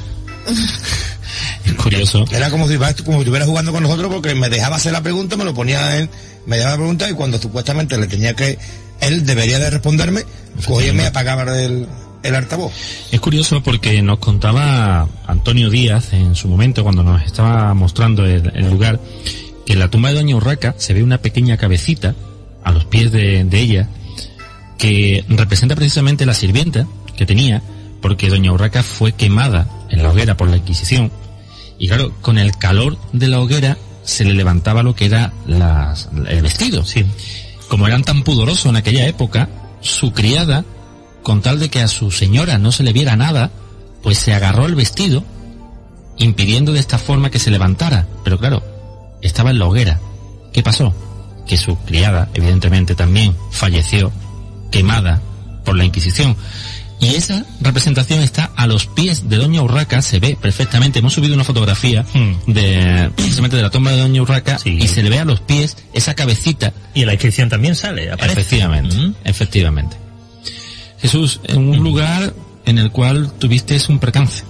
[SPEAKER 5] Es curioso.
[SPEAKER 6] Era como si, como si estuviera jugando con nosotros porque me dejaba hacer la pregunta, me lo ponía él, me dejaba la pregunta y cuando supuestamente le tenía que, él debería de responderme, cogía y me apagaba el, el altavoz.
[SPEAKER 5] Es curioso porque nos contaba Antonio Díaz en su momento cuando nos estaba mostrando el, el lugar, que en la tumba de Doña Urraca se ve una pequeña cabecita a los pies de, de ella que representa precisamente la sirvienta que tenía, porque Doña Urraca fue quemada en la hoguera por la Inquisición. Y claro, con el calor de la hoguera se le levantaba lo que era las, el vestido.
[SPEAKER 4] Sí.
[SPEAKER 5] Como eran tan pudorosos en aquella época, su criada, con tal de que a su señora no se le viera nada, pues se agarró el vestido, impidiendo de esta forma que se levantara. Pero claro, estaba en la hoguera. ¿Qué pasó? Que su criada, evidentemente, también falleció, quemada por la Inquisición. Y esa representación está a los pies de Doña Urraca, se ve perfectamente. Hemos subido una fotografía hmm. de precisamente de la tumba de Doña Urraca, sí. Y se le ve a los pies esa cabecita.
[SPEAKER 4] Y en la inscripción también sale, aparece.
[SPEAKER 5] Efectivamente, hmm. efectivamente. Jesús, en un hmm. lugar en el cual tuviste un percance.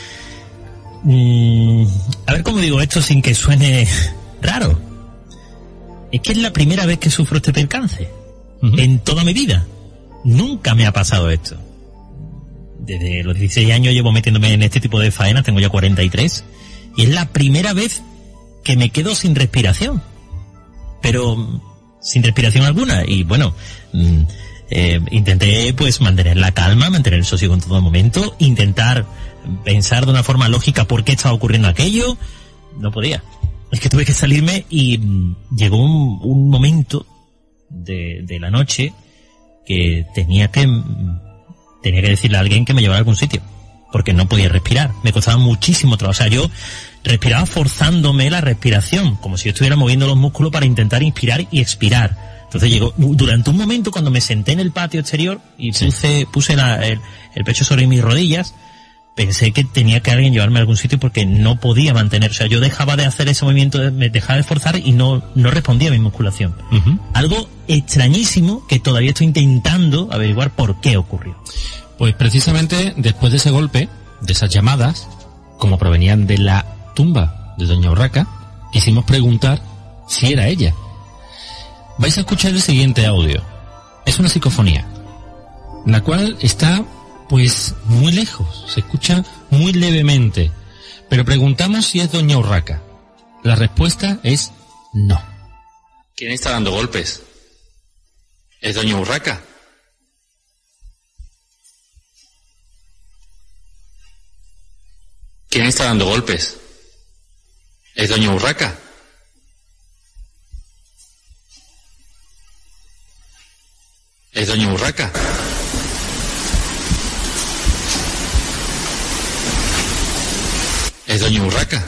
[SPEAKER 4] Mm, a ver cómo digo esto sin que suene raro. Es que es la primera vez que sufro este percance. Uh-huh. En toda mi vida. Nunca me ha pasado esto. Desde los dieciséis años llevo metiéndome en este tipo de faenas, tengo ya cuarenta y tres, y es la primera vez que me quedo sin respiración, pero sin respiración alguna. Y bueno, eh, intenté pues mantener la calma, mantener el sosiego en todo momento, intentar pensar de una forma lógica por qué estaba ocurriendo aquello. No podía. Es que tuve que salirme y llegó un, un momento de, de la noche que tenía que... tenía que decirle a alguien que me llevara a algún sitio, porque no podía respirar, me costaba muchísimo trabajo. O sea, yo respiraba forzándome la respiración, como si yo estuviera moviendo los músculos para intentar inspirar y expirar. Entonces llegó, durante un momento cuando me senté en el patio exterior y puse, sí. puse la, el, el pecho sobre mis rodillas, pensé que tenía que alguien llevarme a algún sitio porque no podía mantener, o sea, yo dejaba de hacer ese movimiento, me dejaba de esforzar y no, no respondía a mi musculación. Uh-huh. Algo extrañísimo que todavía estoy intentando averiguar por qué ocurrió.
[SPEAKER 5] Pues precisamente después de ese golpe, de esas llamadas, como provenían de la tumba de Doña Urraca, quisimos preguntar si era ella. Vais a escuchar el siguiente audio. Es una psicofonía, la cual está pues muy lejos, se escucha muy levemente, pero preguntamos si es Doña Urraca. La respuesta es no. ¿Quién está dando golpes? ¿Es Doña Urraca? ¿Quién está dando golpes? ¿Es Doña Urraca? ¿Es Doña Urraca? Es Doña Urraca.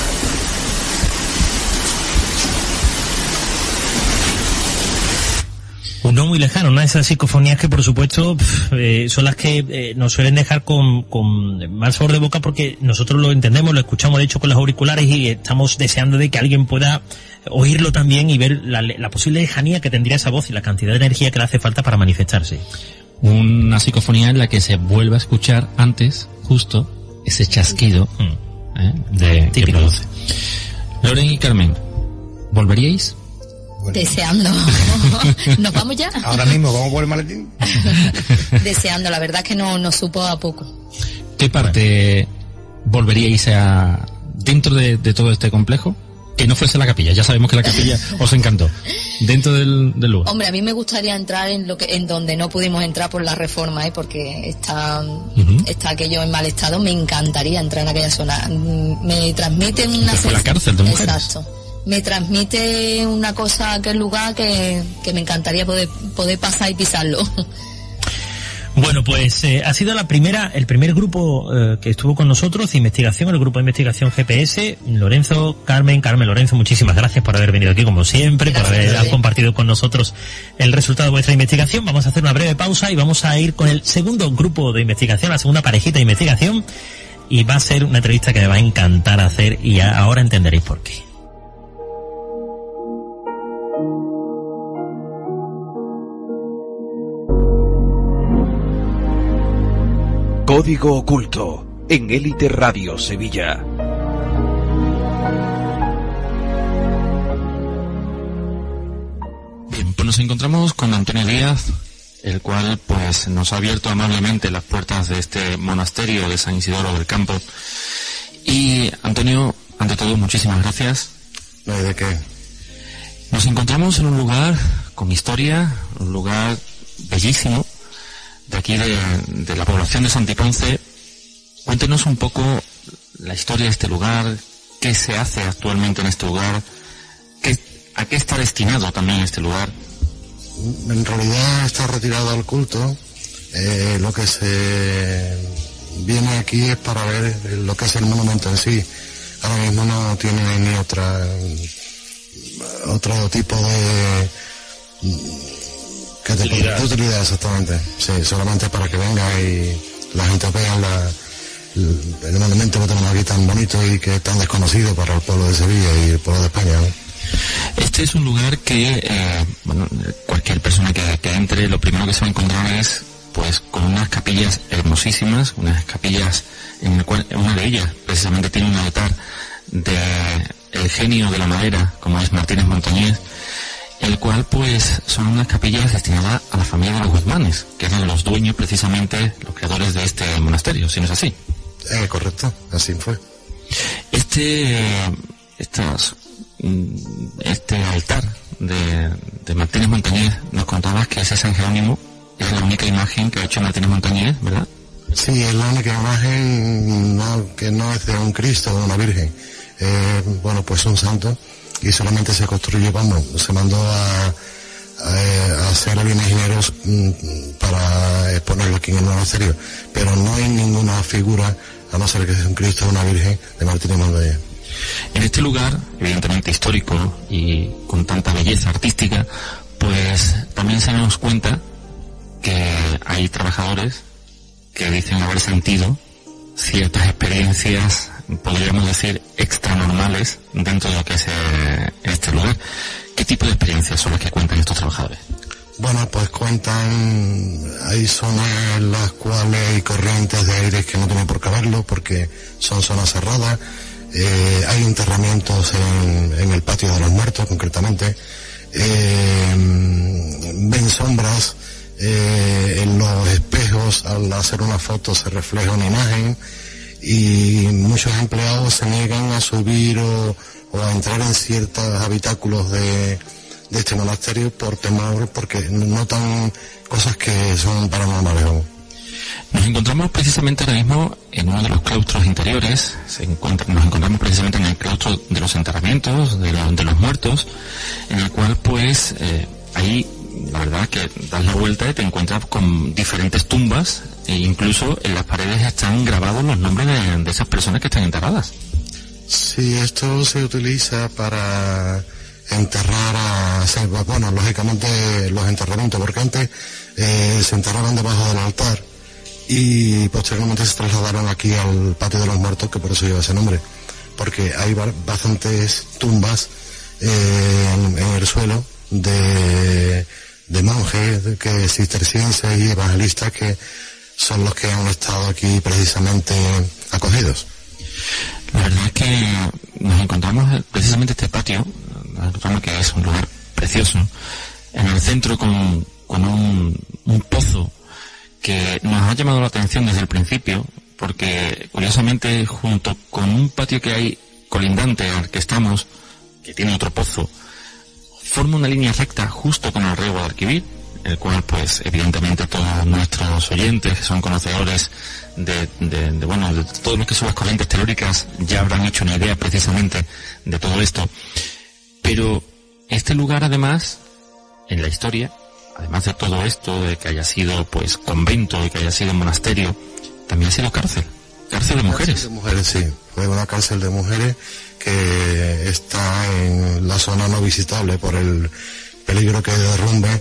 [SPEAKER 4] Un no muy lejano, ¿no? Esas psicofonías que, por supuesto, pf, eh, son las que eh, nos suelen dejar con, con mal sabor de boca, porque nosotros lo entendemos, lo escuchamos, de hecho, con los auriculares, y estamos deseando de que alguien pueda oírlo también y ver la, la posible lejanía que tendría esa voz y la cantidad de energía que le hace falta para manifestarse.
[SPEAKER 5] Una psicofonía en la que se vuelve a escuchar antes, justo, ese chasquido mm. ¿eh? de, que produce. Loren y Carmen, ¿volveríais?
[SPEAKER 7] Bueno. Deseando. ¿Nos vamos ya?
[SPEAKER 6] Ahora mismo, ¿vamos por el maletín?
[SPEAKER 7] Deseando, la verdad es que no nos supo a poco.
[SPEAKER 5] ¿Qué parte volveríais a dentro de, de todo este complejo? Que no fuese la capilla, ya sabemos que la capilla os encantó. Dentro del, del lugar.
[SPEAKER 7] Hombre, a mí me gustaría entrar en lo que en donde no pudimos entrar por la reforma, ¿eh? Porque está, uh-huh. está aquello en mal estado. Me encantaría entrar en aquella zona. Me transmite una...
[SPEAKER 5] Fue la cárcel de mujeres.
[SPEAKER 7] Exacto. Me transmite una cosa a aquel lugar que, que me encantaría poder, poder pasar y pisarlo.
[SPEAKER 4] Bueno, pues eh, ha sido la primera, el primer grupo eh, que estuvo con nosotros de investigación, el grupo de investigación G P S. Lorenzo, Carmen, Carmen, Lorenzo, muchísimas gracias por haber venido aquí como siempre, gracias, por haber gracias. compartido con nosotros el resultado de vuestra investigación. Vamos a hacer una breve pausa y vamos a ir con el segundo grupo de investigación, la segunda parejita de investigación, y va a ser una entrevista que me va a encantar hacer y ahora entenderéis por qué.
[SPEAKER 1] Código Oculto en Élite Radio Sevilla.
[SPEAKER 5] Bien, pues nos encontramos con Antonio Díaz, el cual pues nos ha abierto amablemente las puertas de este monasterio de San Isidoro del Campo. Y Antonio, ante todo, muchísimas gracias.
[SPEAKER 6] No hay de qué.
[SPEAKER 5] Nos encontramos en un lugar con historia, un lugar bellísimo, de aquí de, de la población de Santiponce. Cuéntenos un poco la historia de este lugar, qué se hace actualmente en este lugar, qué, a qué está destinado también este lugar.
[SPEAKER 9] En realidad está retirado al culto. Eh, lo que se viene aquí es para ver lo que es el monumento en sí. Ahora mismo no tiene ni otra otro tipo de ¿qué te utilidad. Puedo, utilidad exactamente, sí, solamente para que venga y la gente vea la, el, el monumento que tenemos aquí tan bonito y que es tan desconocido para el pueblo de Sevilla y el pueblo de España, ¿no?
[SPEAKER 5] Este es un lugar que, eh, bueno, cualquier persona que, que entre, lo primero que se va a encontrar es, pues, con unas capillas hermosísimas, unas capillas en el cual, una de ellas, precisamente tiene un altar de el genio de la madera, como es Martínez Montañés, el cual pues son unas capillas destinadas a la familia de los Guzmanes, que eran los dueños precisamente, los creadores de este monasterio, si no es así.
[SPEAKER 9] Eh, correcto, así fue.
[SPEAKER 5] Este, estas, este altar de, de Martínez Montañés, nos contabas que ese San Jerónimo es la única imagen que ha hecho Martínez Montañés, ¿verdad?
[SPEAKER 9] Sí, es la única imagen no, que no es de un Cristo o de una Virgen. Eh, bueno, pues un santo, y solamente se construyó cuando se mandó a, a, a hacer a los ingenieros mm, para exponerlo aquí en el monasterio, pero no hay ninguna figura, a no ser que sea un Cristo o una Virgen, de Martínez Montañés.
[SPEAKER 5] En este lugar, evidentemente histórico y con tanta belleza artística, pues también se nos cuenta que hay trabajadores que dicen haber sentido ciertas experiencias, podríamos decir, extranormales dentro de lo que es eh, este lugar. ¿Qué tipo de experiencias son las que cuentan estos trabajadores?
[SPEAKER 9] Bueno, pues cuentan, hay zonas en las cuales hay corrientes de aire que no tienen por qué verlo porque son zonas cerradas, eh, hay enterramientos en, en el patio de los muertos concretamente, eh, ven sombras, eh, en los espejos al hacer una foto se refleja una imagen, y muchos empleados se niegan a subir o, o a entrar en ciertos habitáculos de, de este monasterio por temor, porque notan cosas que son paranormales.
[SPEAKER 5] Nos encontramos precisamente ahora mismo en uno de los claustros interiores, se encuentra, nos encontramos precisamente en el claustro de los enterramientos, de, lo, de los muertos, en el cual pues eh, ahí la verdad que das la vuelta y te encuentras con diferentes tumbas e incluso en las paredes están grabados los nombres de, de esas personas que están enterradas.
[SPEAKER 9] Sí, esto se utiliza para enterrar a... Bueno, lógicamente los enterramientos, porque antes eh, se enterraban debajo del altar y posteriormente se trasladaron aquí al patio de los muertos, que por eso lleva ese nombre, porque hay bastantes tumbas eh, en, en el suelo de, de monjes, que cistercienses y evangelistas, que son los que han estado aquí precisamente acogidos.
[SPEAKER 5] La verdad es que nos encontramos precisamente este patio, nos encontramos que es un lugar precioso, en el centro con, con un, un pozo que nos ha llamado la atención desde el principio, porque curiosamente junto con un patio que hay colindante al que estamos, que tiene otro pozo, forma una línea recta justo con el río Guadalquivir, el cual pues evidentemente todos nuestros oyentes que son conocedores de, de, de bueno, de todo lo que son las corrientes telúricas ya habrán hecho una idea precisamente de todo esto. Pero este lugar además, en la historia, además de todo esto, de que haya sido pues convento y que haya sido monasterio, también ha sido cárcel, cárcel de mujeres.
[SPEAKER 9] Cárcel de mujeres, sí, fue una cárcel de mujeres que está en la zona no visitable por el peligro que derrumbe,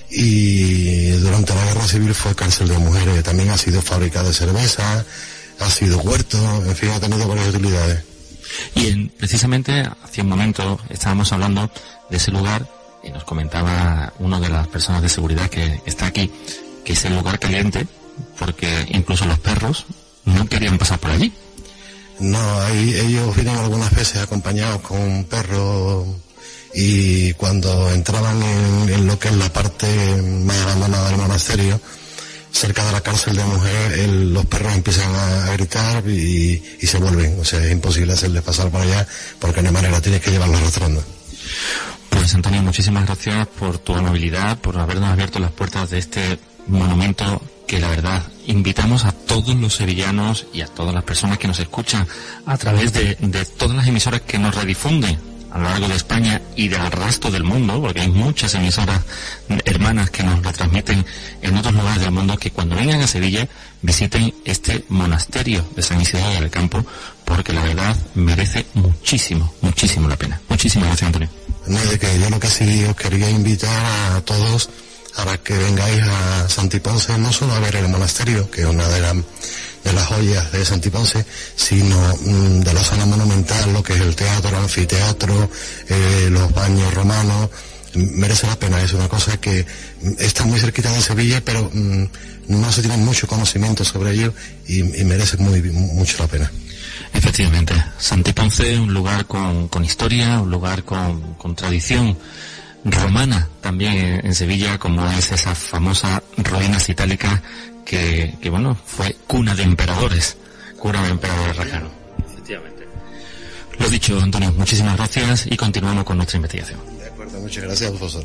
[SPEAKER 9] y durante la guerra civil fue cárcel de mujeres. También ha sido fábrica de cerveza, ha sido huerto, en fin, ha tenido varias utilidades.
[SPEAKER 5] Y en, precisamente hace un momento estábamos hablando de ese lugar y nos comentaba una de las personas de seguridad que está aquí, que es el lugar caliente, porque incluso los perros no querían pasar por allí.
[SPEAKER 9] No, ahí ellos vienen algunas veces acompañados con un perro, y cuando entraban en, en lo que es la parte más abandonada del monasterio, cerca de la cárcel de mujeres, el, los perros empiezan a, a gritar y, y se vuelven. O sea, es imposible hacerles pasar por allá, porque de manera tienes que llevarlos arrastrando.
[SPEAKER 5] Pues Antonio, muchísimas gracias por tu amabilidad, por habernos abierto las puertas de este monumento que la verdad invitamos a todos los sevillanos y a todas las personas que nos escuchan a través de, de todas las emisoras que nos redifunden a lo largo de España y del resto del mundo, porque hay muchas emisoras hermanas que nos retransmiten en otros lugares del mundo, que cuando vengan a Sevilla visiten este monasterio de San Isidoro del Campo, porque la verdad merece muchísimo, muchísimo la pena. Muchísimas gracias, Antonio.
[SPEAKER 9] No, de que yo lo que sí os quería invitar a todos para que vengáis a Santiponce, no solo a ver el monasterio, que es una de las de las joyas de Santiponce, sino mmm, de la zona monumental, lo que es el teatro, el anfiteatro, eh, los baños romanos. Merece la pena, es una cosa que está muy cerquita de Sevilla, pero mmm, no se tiene mucho conocimiento sobre ello, y, y merece muy mucho la pena.
[SPEAKER 5] Efectivamente, Santiponce, un lugar con, con historia, un lugar con, con tradición romana también en, en Sevilla, como es esa famosa ruinas itálicas que, que bueno, fue cuna de emperadores, cuna de emperadores rajanos. Efectivamente. Lo dicho, Antonio, muchísimas gracias y continuamos con nuestra investigación.
[SPEAKER 9] De acuerdo, muchas gracias, profesor.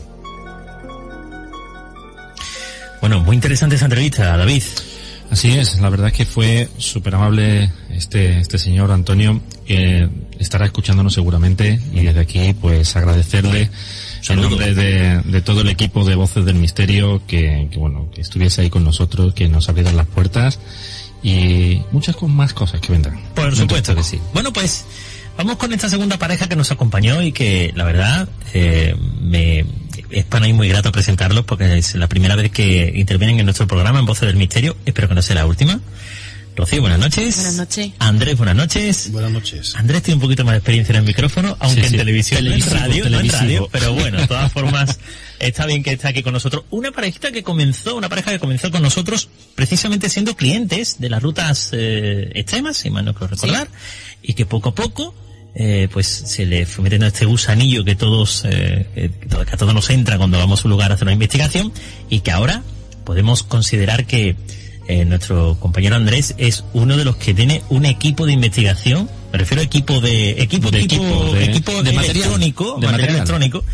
[SPEAKER 4] Bueno, muy interesante esa entrevista, David.
[SPEAKER 10] Así es, la verdad es que fue súper amable este, este señor Antonio, que estará escuchándonos seguramente, y desde aquí pues agradecerle en nombre de, de todo el equipo de Voces del Misterio que, que bueno, que estuviese ahí con nosotros, que nos abrieran las puertas, y muchas más cosas que vendrán.
[SPEAKER 4] Por supuesto que sí. Bueno, pues vamos con esta segunda pareja que nos acompañó y que la verdad eh, me es para mí muy grato presentarlos, porque es la primera vez que intervienen en nuestro programa en Voces del Misterio. Espero que no sea la última. Rocío, buenas noches.
[SPEAKER 11] Buenas noches.
[SPEAKER 4] Andrés, buenas noches.
[SPEAKER 6] Buenas noches.
[SPEAKER 4] Andrés tiene un poquito más de experiencia en el micrófono, aunque sí, sí. en televisión, no en radio, no en radio, pero bueno, de todas formas, está bien que esté aquí con nosotros. Una parejita que comenzó, una pareja que comenzó con nosotros precisamente siendo clientes de las rutas eh, extremas, si mal no creo recordar, sí. y que poco a poco eh, pues se le fue metiendo este gusanillo que todos, eh, que a todos nos entra cuando vamos a un lugar a hacer una investigación, y que ahora podemos considerar que Eh, nuestro compañero Andrés es uno de los que tiene un equipo de investigación, me refiero a equipo de equipo de equipo, equipo de,
[SPEAKER 10] equipo
[SPEAKER 4] de
[SPEAKER 10] material,
[SPEAKER 4] electrónico,
[SPEAKER 10] de
[SPEAKER 4] material
[SPEAKER 10] material
[SPEAKER 4] electrónico,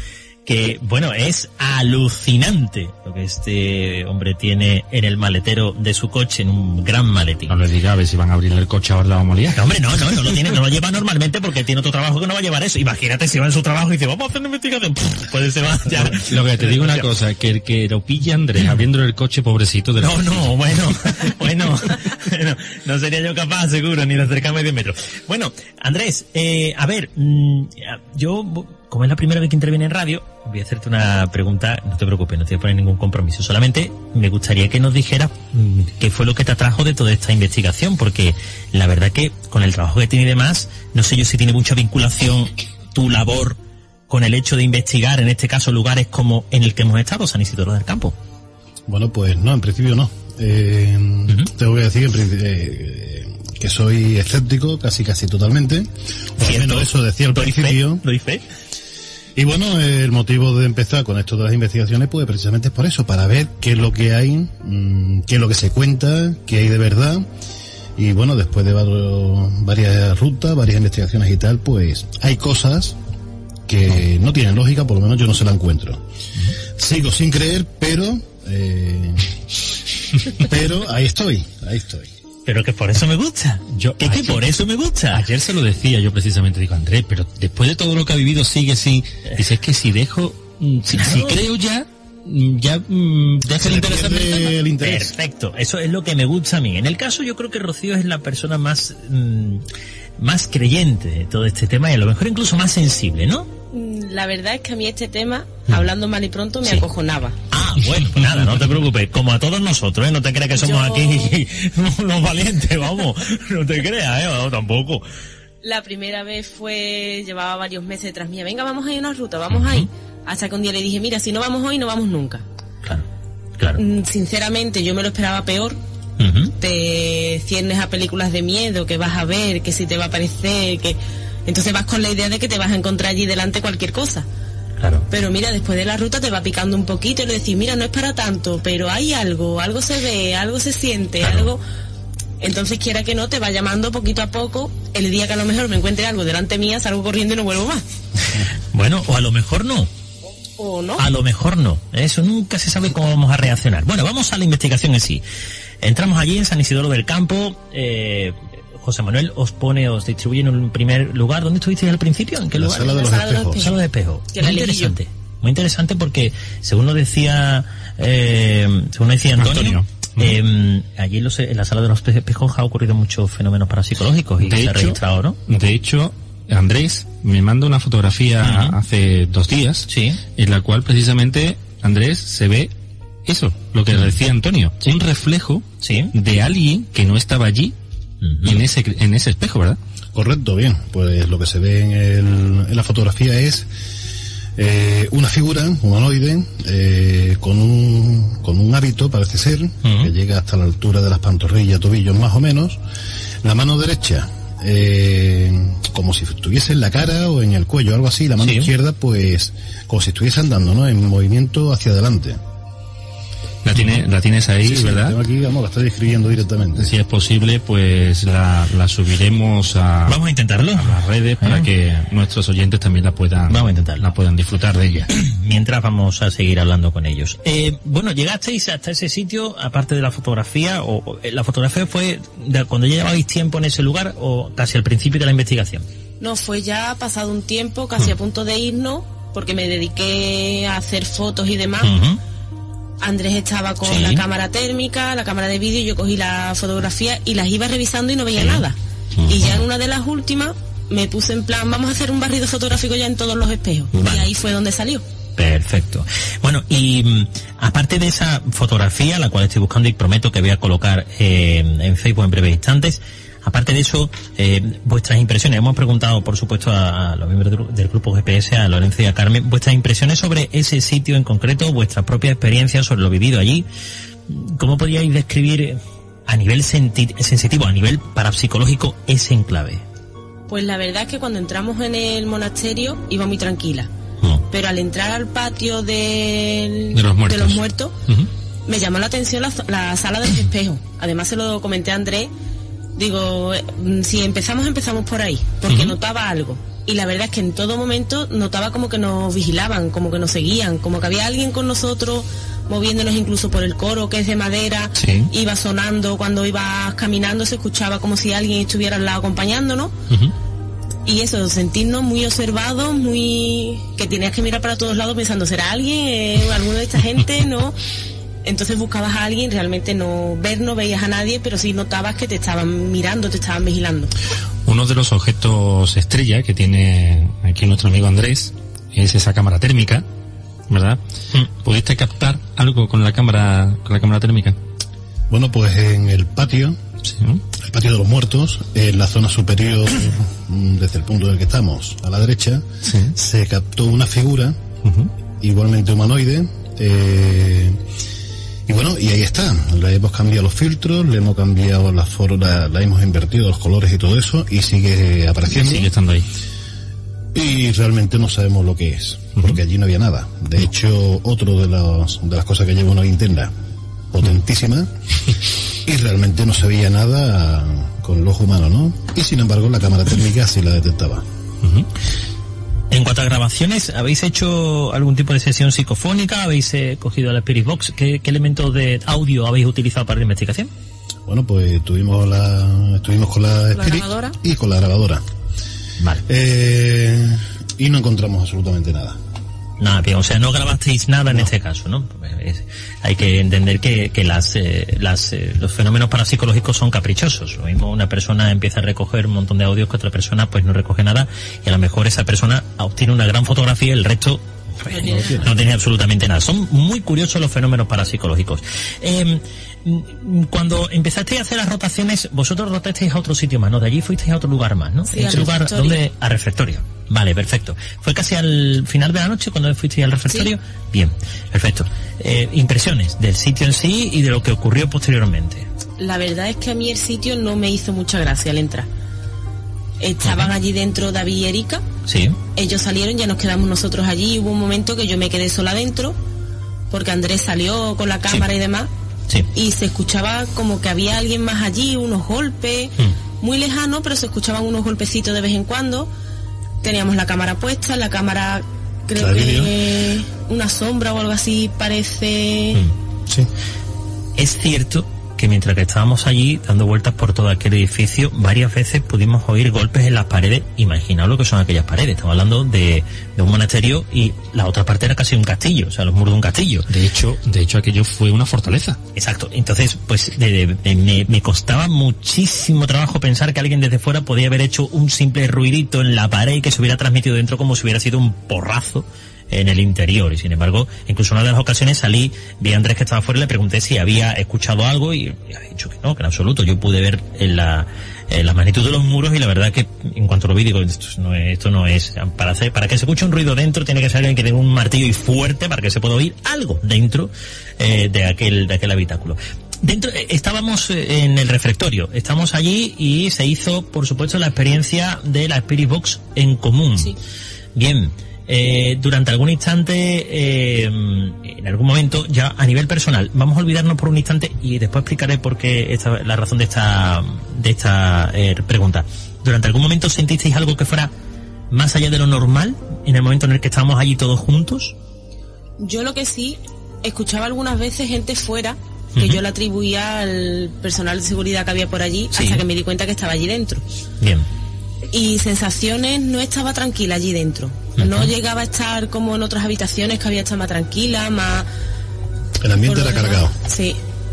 [SPEAKER 4] que, bueno, es alucinante lo que este hombre tiene en el maletero de su coche, en un gran maletín.
[SPEAKER 10] No le diga a ver si van a abrir el coche ahora la vamos a liar.
[SPEAKER 4] No, hombre, no, no, no lo tiene, no lo lleva normalmente porque tiene otro trabajo que no va a llevar eso. Imagínate si va en su trabajo y dice, vamos a hacer una investigación. Pff, puede ser más, ya.
[SPEAKER 10] Lo que te digo una cosa, que el que lo pille Andrés abriéndole el coche, pobrecito de la...
[SPEAKER 4] No, no, bueno, bueno, no, no sería yo capaz, seguro, ni de acercarme diez metros. Bueno, Andrés, eh, a ver, mmm, yo, como es la primera vez que interviene en radio, voy a hacerte una pregunta, no te preocupes, no te voy a poner ningún compromiso, solamente me gustaría que nos dijeras mmm, qué fue lo que te atrajo de toda esta investigación, porque la verdad que con el trabajo que tiene y demás, no sé yo si tiene mucha vinculación tu labor con el hecho de investigar, en este caso, lugares como en el que hemos estado, San Isidoro del Campo.
[SPEAKER 11] Bueno, pues no, en principio no. Eh, uh-huh. Tengo que decir que, eh, que soy escéptico casi casi totalmente. Por lo menos eso decía al principio.
[SPEAKER 4] ¿Lo dice?
[SPEAKER 11] Y bueno, el motivo de empezar con esto de las investigaciones, pues precisamente es por eso, para ver qué es lo que hay, mmm, qué es lo que se cuenta, qué hay de verdad. Y bueno, después de varias rutas, varias investigaciones y tal, pues hay cosas que no tienen lógica, por lo menos yo no se la encuentro. Uh-huh. Sigo sin creer, pero... Eh, pero ahí estoy, ahí estoy.
[SPEAKER 4] Pero que por eso me gusta. Yo, es ayer, que por eso me gusta.
[SPEAKER 10] Ayer se lo decía yo precisamente, digo, Andrés, pero después de todo lo que ha vivido sigue sin... Dice, es que si dejo, si, claro. si creo ya, ya mmm, deja el interés,
[SPEAKER 11] el interés.
[SPEAKER 4] Perfecto, eso es lo que me gusta a mí. En el caso yo creo que Rocío es la persona más, mmm, más creyente de todo este tema y a lo mejor incluso más sensible, ¿no?
[SPEAKER 12] La verdad es que a mí este tema, hablando mal y pronto, me sí. acojonaba.
[SPEAKER 4] Ah, bueno, pues nada, no te preocupes, como a todos nosotros, ¿eh? No te creas que somos Yo... aquí los valientes, vamos, no te creas, ¿eh? No, tampoco.
[SPEAKER 12] La primera vez fue, llevaba varios meses detrás mía, venga, vamos a ir a una ruta, vamos uh-huh. ahí. Hasta que un día le dije, mira, si no vamos hoy, no vamos nunca.
[SPEAKER 4] Claro, claro.
[SPEAKER 12] Sinceramente, yo me lo esperaba peor.
[SPEAKER 4] Uh-huh.
[SPEAKER 12] Te ciernes a películas de miedo, que vas a ver, que si te va a parecer, que... Entonces vas con la idea de que te vas a encontrar allí delante cualquier cosa.
[SPEAKER 4] Claro.
[SPEAKER 12] Pero mira, después de la ruta te va picando un poquito y le decís, mira, no es para tanto, pero hay algo, algo se ve, algo se siente, claro. algo... Entonces, quiera que no, te va llamando poquito a poco. El día que a lo mejor me encuentre algo delante mía, salgo corriendo y no vuelvo más.
[SPEAKER 4] Bueno, o a lo mejor no.
[SPEAKER 12] O no.
[SPEAKER 4] A lo mejor no. Eso nunca se sabe cómo vamos a reaccionar. Bueno, vamos a la investigación en sí. Entramos allí en San Isidoro del Campo. Eh, José Manuel os pone, os distribuye en un primer lugar. ¿Dónde estuvisteis al principio? ¿En qué
[SPEAKER 11] la
[SPEAKER 4] lugar?
[SPEAKER 11] Sala de los espejos.
[SPEAKER 4] Sala de espejos. Muy interesante. Muy interesante porque, según lo decía, eh, según lo decía Antonio, Antonio. Eh, allí en, los, en la Sala de los espejos ha ocurrido muchos fenómenos parapsicológicos y de se hecho, ha registrado, ¿no?
[SPEAKER 10] De hecho, Andrés me manda una fotografía uh-huh. hace dos días,
[SPEAKER 4] sí.
[SPEAKER 10] en la cual precisamente Andrés se ve eso, lo que uh-huh. decía Antonio, sí. un reflejo
[SPEAKER 4] sí.
[SPEAKER 10] de alguien que no estaba allí uh-huh. en ese en ese espejo, ¿verdad?
[SPEAKER 11] Correcto, bien. Pues lo que se ve en, el, en la fotografía es eh, una figura humanoide eh, con un con un hábito, parece ser, uh-huh. que llega hasta la altura de las pantorrillas, tobillos más o menos. La mano derecha eh, como si estuviese en la cara o en el cuello, algo así. La mano sí. izquierda, pues, como si estuviese andando, ¿no? En movimiento hacia adelante.
[SPEAKER 10] La, tiene, la tienes ahí,
[SPEAKER 11] sí, sí,
[SPEAKER 10] ¿verdad?
[SPEAKER 11] La tengo aquí, vamos, la estoy escribiendo directamente.
[SPEAKER 10] Si es posible, pues la, la subiremos a,
[SPEAKER 4] vamos a intentarlo.
[SPEAKER 10] a las redes ¿Eh? para que nuestros oyentes también la puedan,
[SPEAKER 4] vamos a intentarlo.
[SPEAKER 10] la puedan disfrutar de ella.
[SPEAKER 4] Mientras vamos a seguir hablando con ellos. Eh, bueno, llegasteis hasta ese sitio, aparte de la fotografía, o, o la fotografía fue de cuando ya llevabais tiempo en ese lugar o casi al principio de la investigación.
[SPEAKER 12] No, fue ya pasado un tiempo, casi uh-huh. a punto de irnos, porque me dediqué a hacer fotos y demás.
[SPEAKER 4] Uh-huh.
[SPEAKER 12] Andrés estaba con sí. la cámara térmica, la cámara de vídeo, y yo cogí la fotografía y las iba revisando y no veía sí. nada. Uh-huh. Y ya en una de las últimas me puse en plan, vamos a hacer un barrido fotográfico ya en todos los espejos. Vale. Y ahí fue donde salió.
[SPEAKER 4] Perfecto. Bueno, y mm, aparte de esa fotografía, la cual estoy buscando y prometo que voy a colocar eh, en Facebook en breves instantes, aparte de eso, eh, vuestras impresiones. Hemos preguntado, por supuesto, a, a los miembros del, del grupo G P S, a Lorenzo y a Carmen, vuestras impresiones sobre ese sitio en concreto, vuestra propia experiencia sobre lo vivido allí. ¿Cómo podríais describir a nivel senti- sensitivo, a nivel parapsicológico, ese enclave?
[SPEAKER 12] Pues la verdad es que cuando entramos en el monasterio iba muy tranquila.
[SPEAKER 4] Uh-huh.
[SPEAKER 12] Pero al entrar al patio del,
[SPEAKER 10] de los muertos,
[SPEAKER 12] de los muertos
[SPEAKER 10] uh-huh.
[SPEAKER 12] me llamó la atención la, la sala de los espejos. Además se lo comenté a Andrés, Digo, si empezamos, empezamos por ahí, porque
[SPEAKER 4] Uh-huh.
[SPEAKER 12] notaba algo. Y la verdad es que en todo momento notaba como que nos vigilaban, como que nos seguían, como que había alguien con nosotros, moviéndonos incluso por el coro, que es de madera,
[SPEAKER 4] Sí.
[SPEAKER 12] iba sonando, cuando ibas caminando se escuchaba como si alguien estuviera al lado acompañándonos.
[SPEAKER 4] Uh-huh.
[SPEAKER 12] Y eso, sentirnos muy observados, muy... que tenías que mirar para todos lados pensando, ¿será alguien? ¿Eh, ¿Alguno de esta gente? ¿No? Entonces buscabas a alguien, realmente no ver, no veías a nadie, pero sí notabas que te estaban mirando, te estaban vigilando.
[SPEAKER 10] Uno de los objetos estrella que tiene aquí nuestro amigo Andrés es esa cámara térmica, ¿verdad?
[SPEAKER 4] Mm.
[SPEAKER 10] ¿Pudiste captar algo con la cámara con la cámara térmica?
[SPEAKER 11] Bueno, pues en el patio,
[SPEAKER 10] Sí.
[SPEAKER 11] el patio de los muertos, en la zona superior, mm, desde el punto en el que estamos, a la derecha,
[SPEAKER 10] Sí.
[SPEAKER 11] se captó una figura,
[SPEAKER 10] Ujú.
[SPEAKER 11] igualmente humanoide, eh, y bueno, y ahí está. Le hemos cambiado los filtros, le hemos cambiado la forma, la hemos invertido los colores y todo eso, y sigue apareciendo.
[SPEAKER 10] Sigue estando ahí.
[SPEAKER 11] Y realmente no sabemos lo que es, porque allí no había nada. De hecho, otro de, los, de las cosas que lleva una linterna potentísima, y realmente no se veía nada con el ojo humano, ¿no? Y sin embargo, la cámara térmica sí la detectaba.
[SPEAKER 10] Ujú.
[SPEAKER 4] En cuanto a grabaciones, ¿habéis hecho algún tipo de sesión psicofónica? ¿Habéis eh, cogido la Spirit Box? ¿Qué, qué elementos de audio habéis utilizado para la investigación?
[SPEAKER 11] Bueno, pues tuvimos la, estuvimos con la Spirit
[SPEAKER 12] grabadora?
[SPEAKER 11] y con la grabadora.
[SPEAKER 4] Vale.
[SPEAKER 11] Eh, y no encontramos absolutamente nada.
[SPEAKER 4] Nada, bien, o sea, no grabasteis nada en
[SPEAKER 11] No.
[SPEAKER 4] este caso, ¿no? Es- hay que entender que, que las, eh, las, eh, los fenómenos parapsicológicos son caprichosos. Lo mismo una persona empieza a recoger un montón de audios que otra persona pues no recoge nada, y a lo mejor esa persona obtiene una gran fotografía y el resto pues,
[SPEAKER 12] No tiene
[SPEAKER 4] no tiene absolutamente nada. Son muy curiosos los fenómenos parapsicológicos. Eh, mm, cuando empezasteis a hacer las rotaciones, vosotros rotasteis a otro sitio más, ¿no? De allí fuisteis a otro lugar más, ¿no?
[SPEAKER 12] Sí,
[SPEAKER 4] ¿En
[SPEAKER 12] al
[SPEAKER 4] ese lugar
[SPEAKER 12] refectorio.
[SPEAKER 4] dónde? A refectorio. Vale, perfecto. ¿Fue casi al final de la noche cuando fuisteis al refectorio? Bien, perfecto. Eh, impresiones del sitio en sí y de lo que ocurrió posteriormente.
[SPEAKER 12] La verdad es que a mí el sitio no me hizo mucha gracia al entrar. Estaban allí dentro David y Erika,
[SPEAKER 4] Sí.
[SPEAKER 12] ellos salieron, ya nos quedamos nosotros allí, y hubo un momento que yo me quedé sola dentro, porque Andrés salió con la cámara y demás,
[SPEAKER 4] Sí.
[SPEAKER 12] y se escuchaba como que había alguien más allí, unos golpes,
[SPEAKER 4] Mm.
[SPEAKER 12] muy lejano, pero se escuchaban unos golpecitos de vez en cuando. Teníamos la cámara puesta, la cámara creo
[SPEAKER 11] ¿La de
[SPEAKER 12] que una sombra o algo así parece...
[SPEAKER 4] Mm.
[SPEAKER 11] Sí.
[SPEAKER 4] Es cierto que mientras que estábamos allí dando vueltas por todo aquel edificio, varias veces pudimos oír golpes en las paredes. Imaginaos lo que son aquellas paredes. Estamos hablando de, de un monasterio y la otra parte era casi un castillo, o sea, los muros de un castillo.
[SPEAKER 10] De hecho, de hecho aquello fue una fortaleza.
[SPEAKER 4] Exacto. Entonces, pues de- de- de- me, me costaba muchísimo trabajo pensar que alguien desde fuera podía haber hecho un simple ruidito en la pared y que se hubiera transmitido dentro como si hubiera sido un porrazo en el interior. Y sin embargo, incluso en una de las ocasiones salí, vi a Andrés que estaba fuera y le pregunté si había escuchado algo y me había dicho que no, que en absoluto. Yo pude ver en la, en la magnitud de los muros y la verdad que en cuanto lo vi digo, esto no es, esto no es para hacer, para que se escuche un ruido dentro tiene que ser alguien que tenga un martillo y fuerte para que se pueda oír algo dentro eh, de aquel, de aquel habitáculo. Dentro, eh, estábamos eh, en el refectorio, estamos allí y se hizo, por supuesto, la experiencia de la Spirit Box en común.
[SPEAKER 12] Sí.
[SPEAKER 4] Bien, eh, durante algún instante, eh, en algún momento, ya a nivel personal, vamos a olvidarnos por un instante y después explicaré por qué esta, la razón de esta, de esta eh, pregunta. ¿Durante algún momento sentisteis algo que fuera más allá de lo normal en el momento en el que estábamos allí todos juntos?
[SPEAKER 12] Yo lo que sí, escuchaba algunas veces gente fuera, que
[SPEAKER 4] Ujú.
[SPEAKER 12] yo la atribuía al personal de seguridad que había por allí,
[SPEAKER 4] Sí.
[SPEAKER 12] hasta que me di cuenta que estaba allí dentro.
[SPEAKER 4] Bien.
[SPEAKER 12] Y sensaciones, no estaba tranquila allí dentro. No
[SPEAKER 4] Ujú.
[SPEAKER 12] llegaba a estar como en otras habitaciones, que había estado más tranquila, más...
[SPEAKER 11] El ambiente
[SPEAKER 12] por
[SPEAKER 11] era
[SPEAKER 12] lo demás.
[SPEAKER 11] cargado.
[SPEAKER 12] Sí.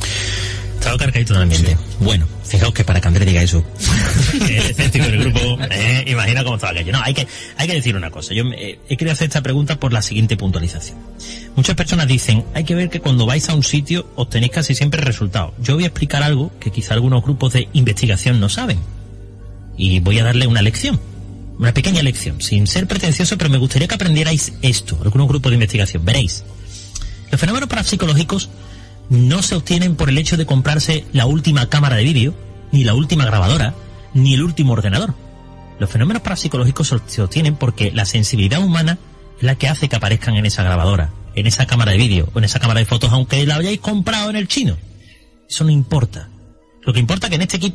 [SPEAKER 4] Estaba cargadito de ambiente. Bueno, fijaos que para que Andrés diga eso, el escéptico del grupo, eh, imagina cómo estaba aquello. No, hay que, hay que decir una cosa. Yo eh, he querido hacer esta pregunta por la siguiente puntualización. Muchas personas dicen, hay que ver que cuando vais a un sitio obtenéis casi siempre resultados. Yo voy a explicar algo que quizá algunos grupos de investigación no saben. Y voy a darle una lección. Una pequeña lección, sin ser pretencioso, pero me gustaría que aprendierais esto, algunos grupos de investigación. Veréis, los fenómenos parapsicológicos no se obtienen por el hecho de comprarse la última cámara de vídeo, ni la última grabadora, ni el último ordenador. Los fenómenos parapsicológicos se obtienen porque la sensibilidad humana es la que hace que aparezcan en esa grabadora, en esa cámara de vídeo o en esa cámara de fotos, aunque la hayáis comprado en el chino. Eso no importa. Lo que importa es que en este equipo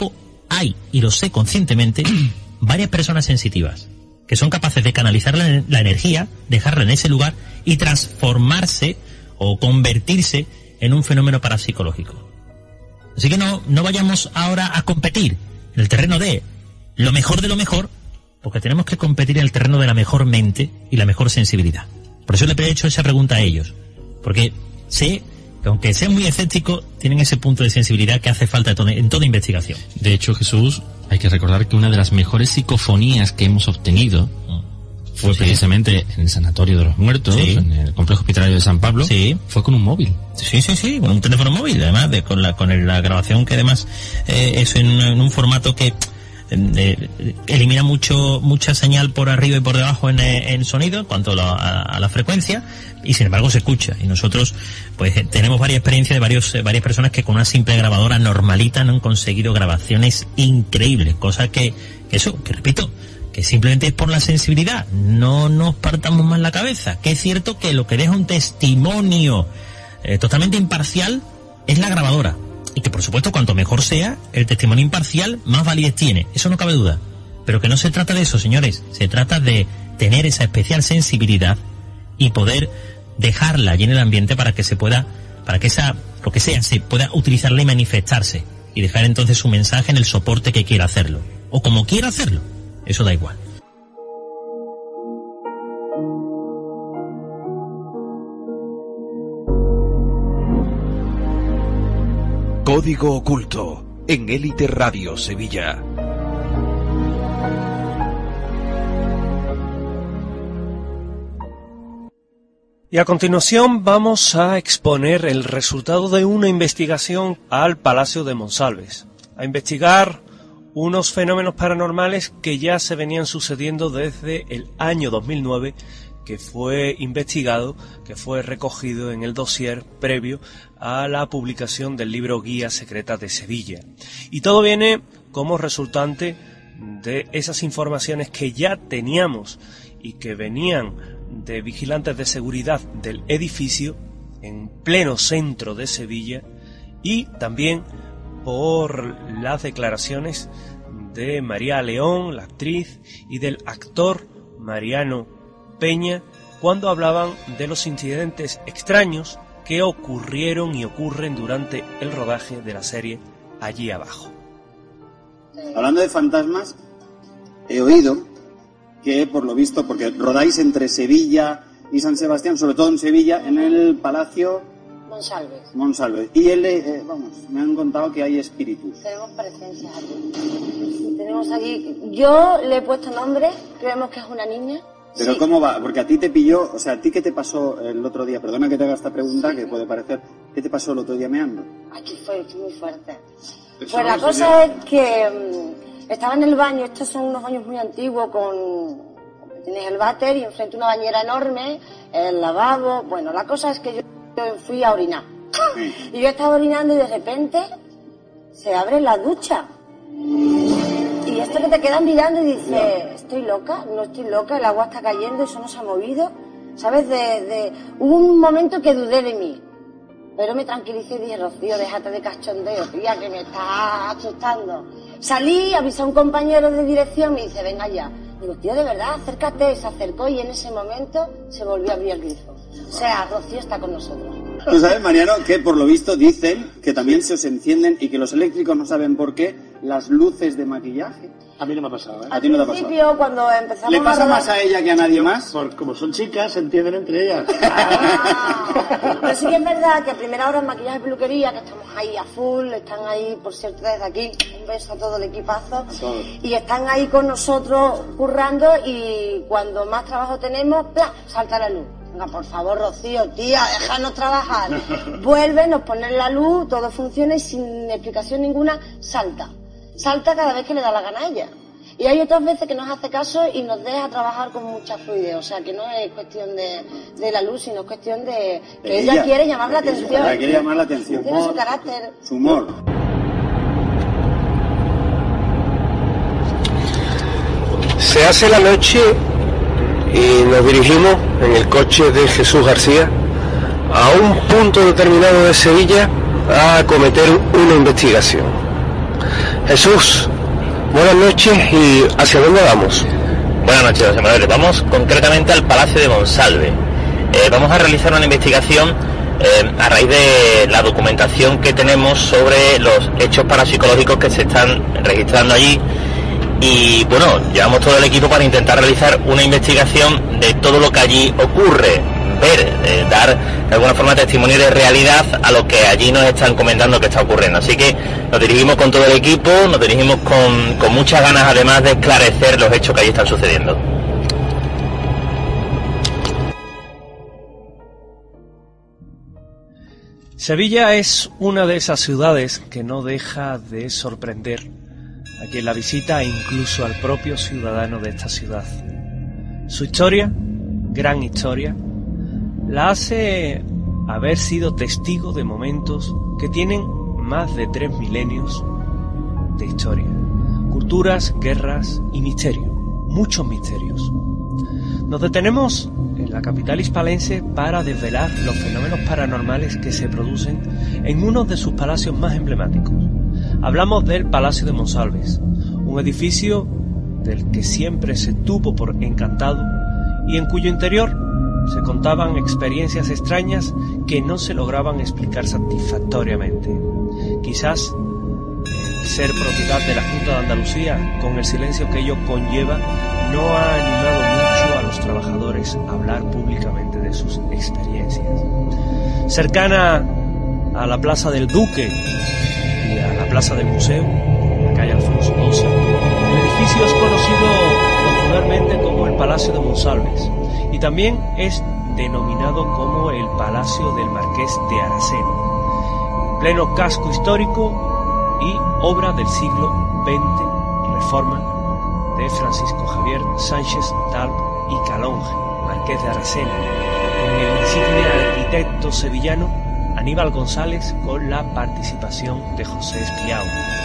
[SPEAKER 4] hay, y lo sé conscientemente, varias personas sensitivas que son capaces de canalizar la, la energía, dejarla en ese lugar y transformarse o convertirse en un fenómeno parapsicológico. Así que no, no vayamos ahora a competir en el terreno de lo mejor de lo mejor, porque tenemos que competir en el terreno de la mejor mente y la mejor sensibilidad. Por eso le he hecho esa pregunta a ellos, porque sé que aunque sean muy escépticos, tienen ese punto de sensibilidad que hace falta en toda investigación.
[SPEAKER 10] De hecho, Jesús, hay que recordar que una de las mejores psicofonías que hemos obtenido fue sí. precisamente en el Sanatorio de los Muertos, sí. en el Complejo Hospitalario de San Pablo,
[SPEAKER 4] sí.
[SPEAKER 10] fue con un móvil.
[SPEAKER 4] Sí, sí, sí, con un teléfono móvil, además, de, con la con el, la grabación que además eh, es en, en un formato que eh, elimina mucho mucha señal por arriba y por debajo en, en sonido en cuanto a la, a, a la frecuencia, y sin embargo se escucha. Y nosotros pues tenemos varias experiencias de varios eh, varias personas que con una simple grabadora normalita no han conseguido grabaciones increíbles, cosas que, que eso, que repito, que simplemente es por la sensibilidad. No nos partamos más la cabeza, que es cierto que lo que deja un testimonio eh, totalmente imparcial es la grabadora, y que por supuesto cuanto mejor sea el testimonio imparcial, más validez tiene, eso no cabe duda, pero que no se trata de eso, señores, se trata de tener esa especial sensibilidad y poder dejarla allí en el ambiente para que se pueda, para que esa, lo que sea, se pueda utilizarla y manifestarse, y dejar entonces su mensaje en el soporte que quiera hacerlo, o como quiera hacerlo, eso da igual.
[SPEAKER 1] Código Oculto en Élite Radio Sevilla.
[SPEAKER 2] Y a continuación vamos a exponer el resultado de una investigación al Palacio de Monsalves, a investigar unos fenómenos paranormales que ya se venían sucediendo desde el año dos mil nueve, que fue investigado, que fue recogido en el dossier previo a la publicación del libro Guía Secreta de Sevilla. Y todo viene como resultante de esas informaciones que ya teníamos y que venían de vigilantes de seguridad del edificio en pleno centro de Sevilla, y también por las declaraciones de María León, la actriz, y del actor Mariano Peña, cuando hablaban de los incidentes extraños que ocurrieron y ocurren durante el rodaje de la serie Allí Abajo.
[SPEAKER 13] Hablando de fantasmas, he oído que, por lo visto, porque rodáis entre Sevilla y San Sebastián, sobre todo en Sevilla, en el Palacio
[SPEAKER 14] Monsalves.
[SPEAKER 13] Monsalves. Y él, eh, vamos, me han contado que hay espíritus.
[SPEAKER 14] Tenemos presencias aquí. Sí, tenemos aquí. Yo le he puesto nombre, creemos que es una niña.
[SPEAKER 13] Pero
[SPEAKER 14] sí.
[SPEAKER 13] ¿Cómo va? Porque a ti te pilló, o sea, ¿a ti qué te pasó el otro día? Perdona que te haga esta pregunta, que puede parecer. ¿Qué te pasó el otro día meando?
[SPEAKER 14] Aquí fue muy fuerte.
[SPEAKER 13] Eso
[SPEAKER 14] Pues
[SPEAKER 13] no
[SPEAKER 14] la
[SPEAKER 13] sé
[SPEAKER 14] cosa
[SPEAKER 13] yo.
[SPEAKER 14] es que um, estaba en el baño, estos son unos baños muy antiguos, con tienes el váter y enfrente una bañera enorme, el lavabo. Bueno, la cosa es que yo, yo fui a orinar.
[SPEAKER 13] Sí.
[SPEAKER 14] Y yo estaba orinando y de repente se abre la ducha. Y esto que te quedas mirando y dices, ¿estoy loca? No estoy loca, el agua está cayendo, eso no se ha movido. ¿Sabes? De, de... Hubo un momento que dudé de mí, pero me tranquilicé y dije, Rocío, déjate de cachondeo, tía, que me está asustando. Salí, avisé a un compañero de dirección, me dice, venga ya. Digo, tío, de verdad, acércate. Se acercó y en ese momento se volvió a abrir el grifo. O sea, Rocío está con nosotros.
[SPEAKER 13] Tú sabes, Mariano, que por lo visto dicen que también se os encienden y que los eléctricos no saben por qué las luces de maquillaje.
[SPEAKER 15] A mí no me ha pasado, ¿eh?
[SPEAKER 13] A ti no te ha pasado.
[SPEAKER 14] Al principio, cuando empezamos
[SPEAKER 13] ¿Le pasa
[SPEAKER 14] a rodar...
[SPEAKER 13] más a ella que a nadie más?
[SPEAKER 15] Por, como son chicas, se entienden entre ellas.
[SPEAKER 14] Ah, pero sí que es verdad que a primera hora en maquillaje y peluquería, que estamos ahí a full, están ahí, por cierto, desde aquí, un beso a todo el equipazo,
[SPEAKER 13] Todos.
[SPEAKER 14] y están ahí con nosotros currando, y cuando más trabajo tenemos, ¡plá!, salta la luz. Venga, por favor, Rocío, tía, déjanos trabajar. Vuelve, nos ponen la luz, todo funciona y sin explicación ninguna salta. Salta cada vez que le da la gana a ella. Y hay otras veces que nos hace caso y nos deja trabajar con mucha fluidez. O sea, que no es cuestión de, de la luz, sino es cuestión de que
[SPEAKER 13] De
[SPEAKER 14] ella,
[SPEAKER 13] ella,
[SPEAKER 14] quiere llamar la
[SPEAKER 13] de que
[SPEAKER 14] atención.
[SPEAKER 13] ella quiere llamar la atención.
[SPEAKER 14] Tiene su
[SPEAKER 13] Humor.
[SPEAKER 14] carácter.
[SPEAKER 13] Su humor.
[SPEAKER 16] Se hace la noche y nos dirigimos en el coche de Jesús García a un punto determinado de Sevilla a acometer una investigación. Jesús, Buenas noches, ¿y hacia dónde vamos?
[SPEAKER 17] Buenas noches, José Manuel. Vamos concretamente al Palacio de Monsalve. Eh, vamos a realizar una investigación eh, a raíz de la documentación que tenemos sobre los hechos parapsicológicos que se están registrando allí. Y bueno, llevamos todo el equipo para intentar realizar una investigación de todo lo que allí ocurre, ver, eh, dar de alguna forma testimonio de realidad a lo que allí nos están comentando que está ocurriendo. Así que nos dirigimos con todo el equipo, nos dirigimos con, con muchas ganas además de esclarecer los hechos que allí están sucediendo.
[SPEAKER 2] Sevilla es una de esas ciudades que no deja de sorprender a quien la visita e incluso al propio ciudadano de esta ciudad. Su historia, gran historia, la hace haber sido testigo de momentos que tienen más de tres milenios de historia. Culturas, guerras y misterio, muchos misterios. Nos detenemos en la capital hispalense para desvelar los fenómenos paranormales que se producen en uno de sus palacios más emblemáticos. Hablamos del Palacio de Monsalves, un edificio del que siempre se tuvo por encantado y en cuyo interior se contaban experiencias extrañas que no se lograban explicar satisfactoriamente. Quizás el ser propiedad de la Junta de Andalucía, con el silencio que ello conlleva, no ha animado mucho a los trabajadores a hablar públicamente de sus experiencias. Cercana a la Plaza del Duque y a la Plaza del Museo, en la calle Alfonso doce, el edificio es conocido popularmente como el Palacio de Monsalves y también es denominado como el Palacio del Marqués de Aracena, pleno casco histórico y obra del siglo veinte, reforma de Francisco Javier Sánchez Talp y Calonge, Marqués de Aracena, con el insigne arquitecto sevillano Aníbal González, con la participación de José Espiao.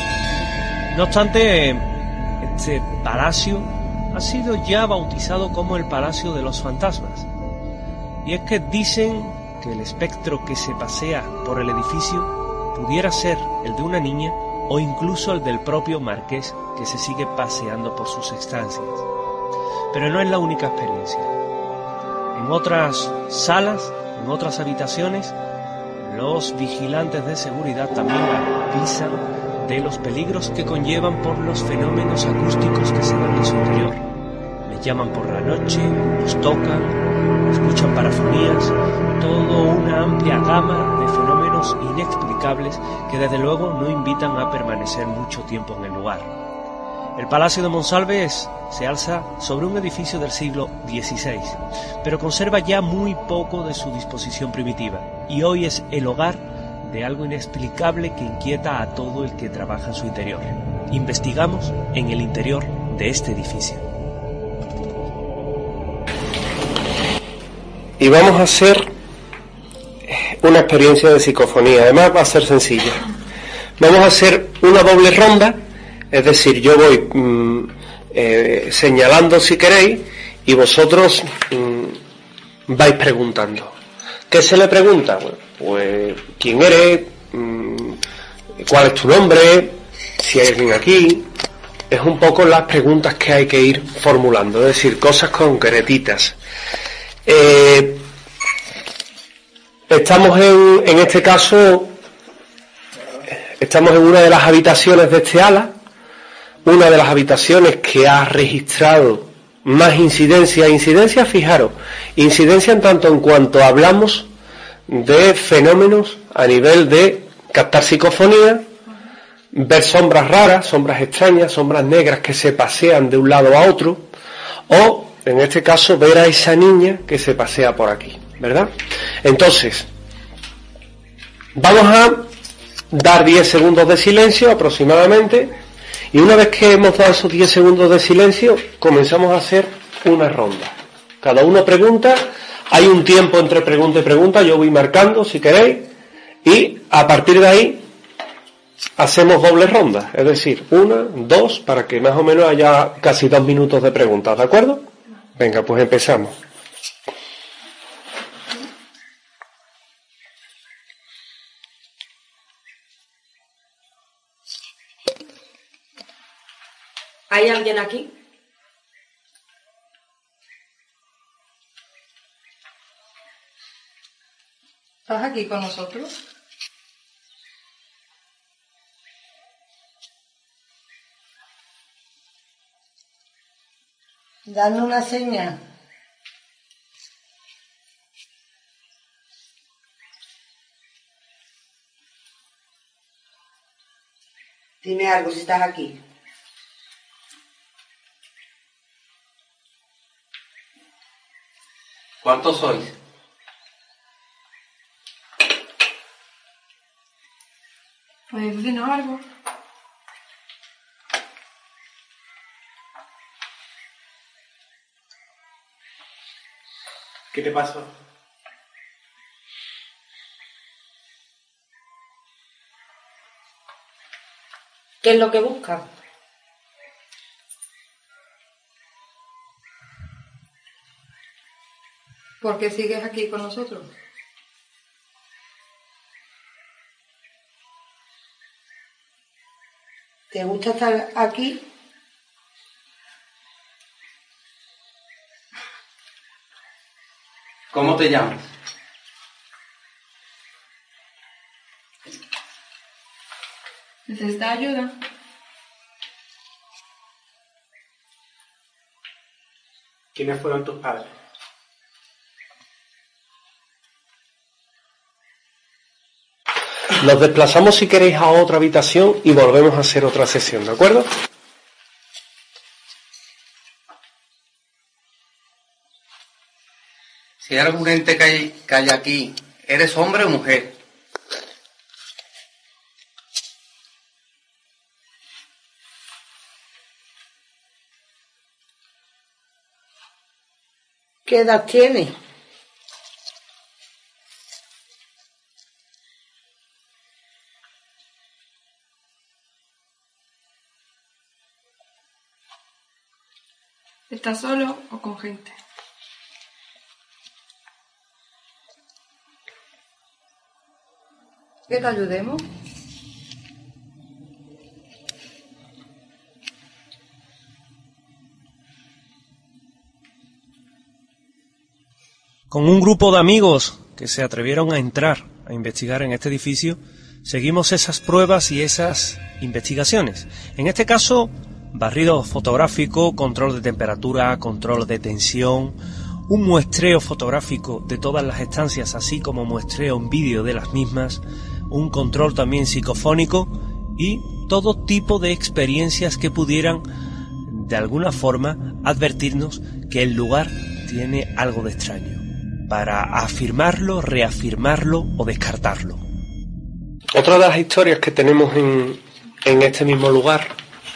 [SPEAKER 2] No obstante, este palacio ha sido ya bautizado como el Palacio de los Fantasmas. Y es que dicen que el espectro que se pasea por el edificio pudiera ser el de una niña o incluso el del propio marqués que se sigue paseando por sus estancias. Pero no es la única experiencia. En otras salas, en otras habitaciones, los vigilantes de seguridad también avisan de los peligros que conllevan por los fenómenos acústicos que se dan en su interior. Les llaman por la noche, los tocan, escuchan parafonías, toda una amplia gama de fenómenos inexplicables que desde luego no invitan a permanecer mucho tiempo en el lugar. El Palacio de Monsalves se alza sobre un edificio del siglo dieciséis, pero conserva ya muy poco de su disposición primitiva, y hoy es el hogar de algo inexplicable que inquieta a todo el que trabaja en su interior. Investigamos en el interior de este edificio.
[SPEAKER 16] Y vamos a hacer una experiencia de psicofonía, además va a ser sencilla. Vamos a hacer una doble ronda. Es decir, yo voy mmm, eh, señalando si queréis y vosotros mmm, vais preguntando. ¿Qué se le pregunta? Bueno, pues quién eres, mmm, cuál es tu nombre, si hay alguien aquí. Es un poco las preguntas que hay que ir formulando, es decir, cosas concretitas. Eh, estamos en, en este caso, estamos en una de las habitaciones de este ala. Una de las habitaciones que ha registrado más incidencia, incidencia, fijaros, incidencia en tanto en cuanto hablamos de fenómenos a nivel de captar psicofonía, ver sombras raras, sombras extrañas, sombras negras que se pasean de un lado a otro, o, en este caso, ver a esa niña que se pasea por aquí, ¿verdad? Entonces, vamos a dar diez segundos de silencio aproximadamente. Y una vez que hemos dado esos diez segundos de silencio, comenzamos a hacer una ronda. Cada uno pregunta, hay un tiempo entre pregunta y pregunta, yo voy marcando si queréis, y a partir de ahí hacemos doble ronda, es decir, una, dos, para que más o menos haya casi dos minutos de preguntas, ¿de acuerdo? Venga, pues empezamos.
[SPEAKER 14] ¿Hay alguien aquí?
[SPEAKER 18] ¿Estás aquí con nosotros?
[SPEAKER 14] Dame una señal. Dime algo si estás aquí.
[SPEAKER 16] ¿Cuántos sois?
[SPEAKER 18] ¿Puedes decirnos algo?
[SPEAKER 16] ¿Qué te pasó?
[SPEAKER 14] ¿Qué es lo que buscas?
[SPEAKER 18] ¿Por qué sigues aquí con nosotros?
[SPEAKER 14] ¿Te gusta estar aquí?
[SPEAKER 16] ¿Cómo te llamas?
[SPEAKER 18] ¿Necesitas ayuda?
[SPEAKER 16] ¿Quiénes fueron tus padres?
[SPEAKER 2] Nos desplazamos si queréis a otra habitación y volvemos a hacer otra sesión, ¿de acuerdo?
[SPEAKER 19] Si hay algún ente que hay, que hay aquí, ¿eres hombre o mujer?
[SPEAKER 14] ¿Qué edad tienes?
[SPEAKER 18] ¿Estás solo o con gente? ¿Que te ayudemos?
[SPEAKER 2] Con un grupo de amigos que se atrevieron a entrar a investigar en este edificio, seguimos esas pruebas y esas investigaciones. En este caso, barrido fotográfico, control de temperatura, control de tensión, un muestreo fotográfico de todas las estancias, así como muestreo en vídeo de las mismas, un control también psicofónico y todo tipo de experiencias que pudieran, de alguna forma, advertirnos que el lugar tiene algo de extraño, para afirmarlo, reafirmarlo o descartarlo. Otra de las historias que tenemos en, en este mismo lugar,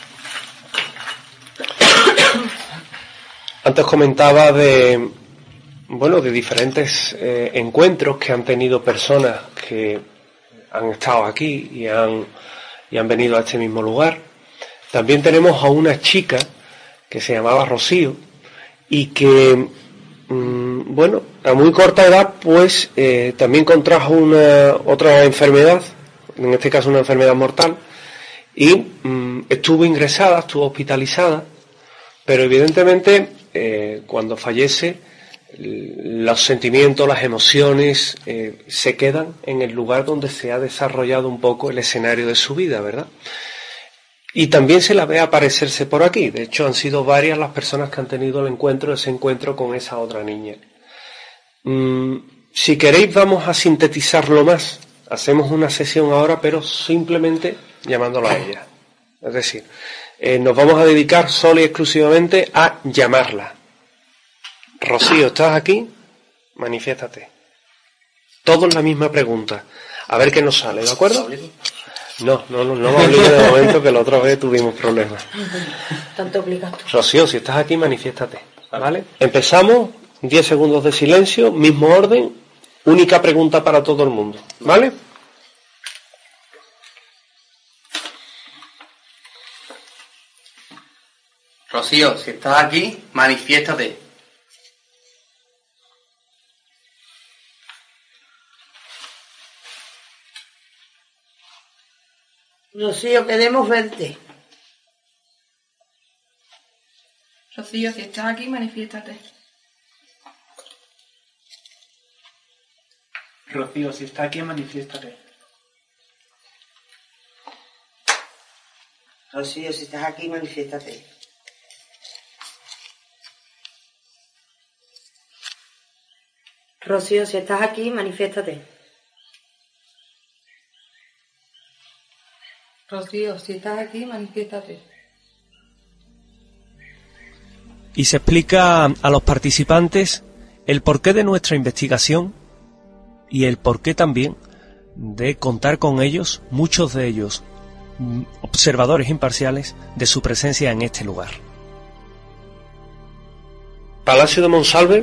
[SPEAKER 2] antes comentaba de, bueno, de diferentes eh, encuentros que han tenido personas que han estado aquí y han, y han venido a este mismo lugar. También tenemos a una chica que se llamaba Rocío y que, mmm, bueno, a muy corta edad, pues eh, también contrajo una otra enfermedad, en este caso una enfermedad mortal, y mmm, estuvo ingresada, estuvo hospitalizada, pero evidentemente eh, cuando fallece, los sentimientos, las emociones eh, se quedan en el lugar donde se ha desarrollado un poco el escenario de su vida, ¿verdad? Y también se la ve aparecerse por aquí. De hecho, han sido varias las personas que han tenido el encuentro, ese encuentro con esa otra niña. Mm, si queréis, vamos a sintetizarlo más. Hacemos una sesión ahora, pero simplemente llamándola a ella. Es decir, eh, nos vamos a dedicar solo y exclusivamente a llamarla. Rocío, ¿estás aquí? Manifiéstate. Todos la misma pregunta. A ver qué nos sale, ¿de acuerdo? No, no, no, no me obligue de momento, que la otra vez tuvimos problemas.
[SPEAKER 14] Tanto obligado.
[SPEAKER 2] Rocío, si estás aquí, manifiéstate, ¿vale? Empezamos, diez segundos de silencio, mismo orden, única pregunta para todo el mundo, ¿vale?
[SPEAKER 19] Rocío, si estás aquí, manifiéstate.
[SPEAKER 14] Rocío, queremos verte.
[SPEAKER 18] Rocío, si estás aquí, manifiéstate.
[SPEAKER 2] Rocío, si estás aquí, manifiéstate.
[SPEAKER 20] Rocío, si estás aquí, manifiéstate.
[SPEAKER 14] Rocío, si estás aquí, manifiéstate.
[SPEAKER 18] Rocío, si estás aquí, manifiéstate.
[SPEAKER 2] Y se explica a los participantes el porqué de nuestra investigación y el porqué también de contar con ellos, muchos de ellos observadores imparciales, de su presencia en este lugar. Palacio de Monsalve.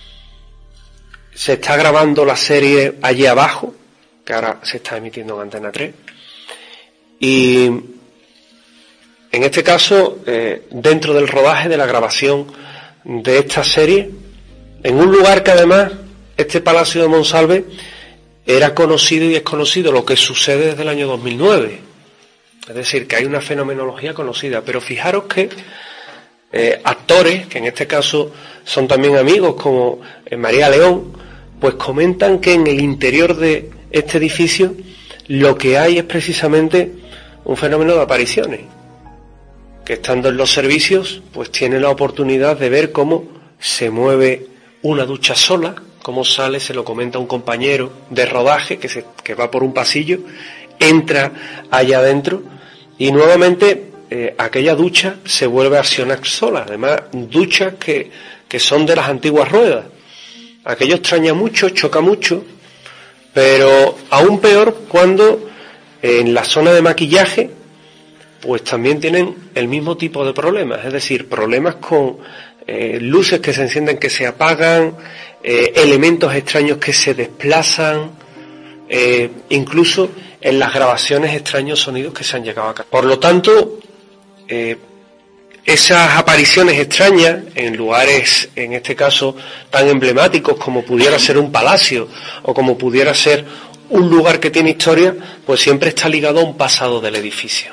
[SPEAKER 2] Se está grabando la serie allí abajo, que ahora se está emitiendo en Antena tres. Y en este caso, eh, dentro del rodaje de la grabación de esta serie, en un lugar que además, este Palacio de Monsalve, era conocido y es conocido, lo que sucede desde el año dos mil nueve. Es decir, que hay una fenomenología conocida. Pero fijaros que eh, actores, que en este caso son también amigos, como eh, María León, pues comentan que en el interior de este edificio lo que hay es precisamente un fenómeno de apariciones, que estando en los servicios pues tienen la oportunidad de ver cómo se mueve una ducha sola, cómo sale, se lo comenta un compañero de rodaje que, se, que va por un pasillo, entra allá adentro y nuevamente eh, aquella ducha se vuelve a accionar sola, además duchas que, que son de las antiguas ruedas. Aquello extraña mucho, choca mucho, pero aún peor cuando en la zona de maquillaje pues también tienen el mismo tipo de problemas, es decir, problemas con eh, luces que se encienden, que se apagan, eh, elementos extraños que se desplazan, eh, incluso en las grabaciones extraños sonidos que se han llegado a captar. Por lo tanto, eh, esas apariciones extrañas en lugares, en este caso, tan emblemáticos como pudiera ser un palacio o como pudiera ser un lugar que tiene historia, pues siempre está ligado a un pasado del edificio.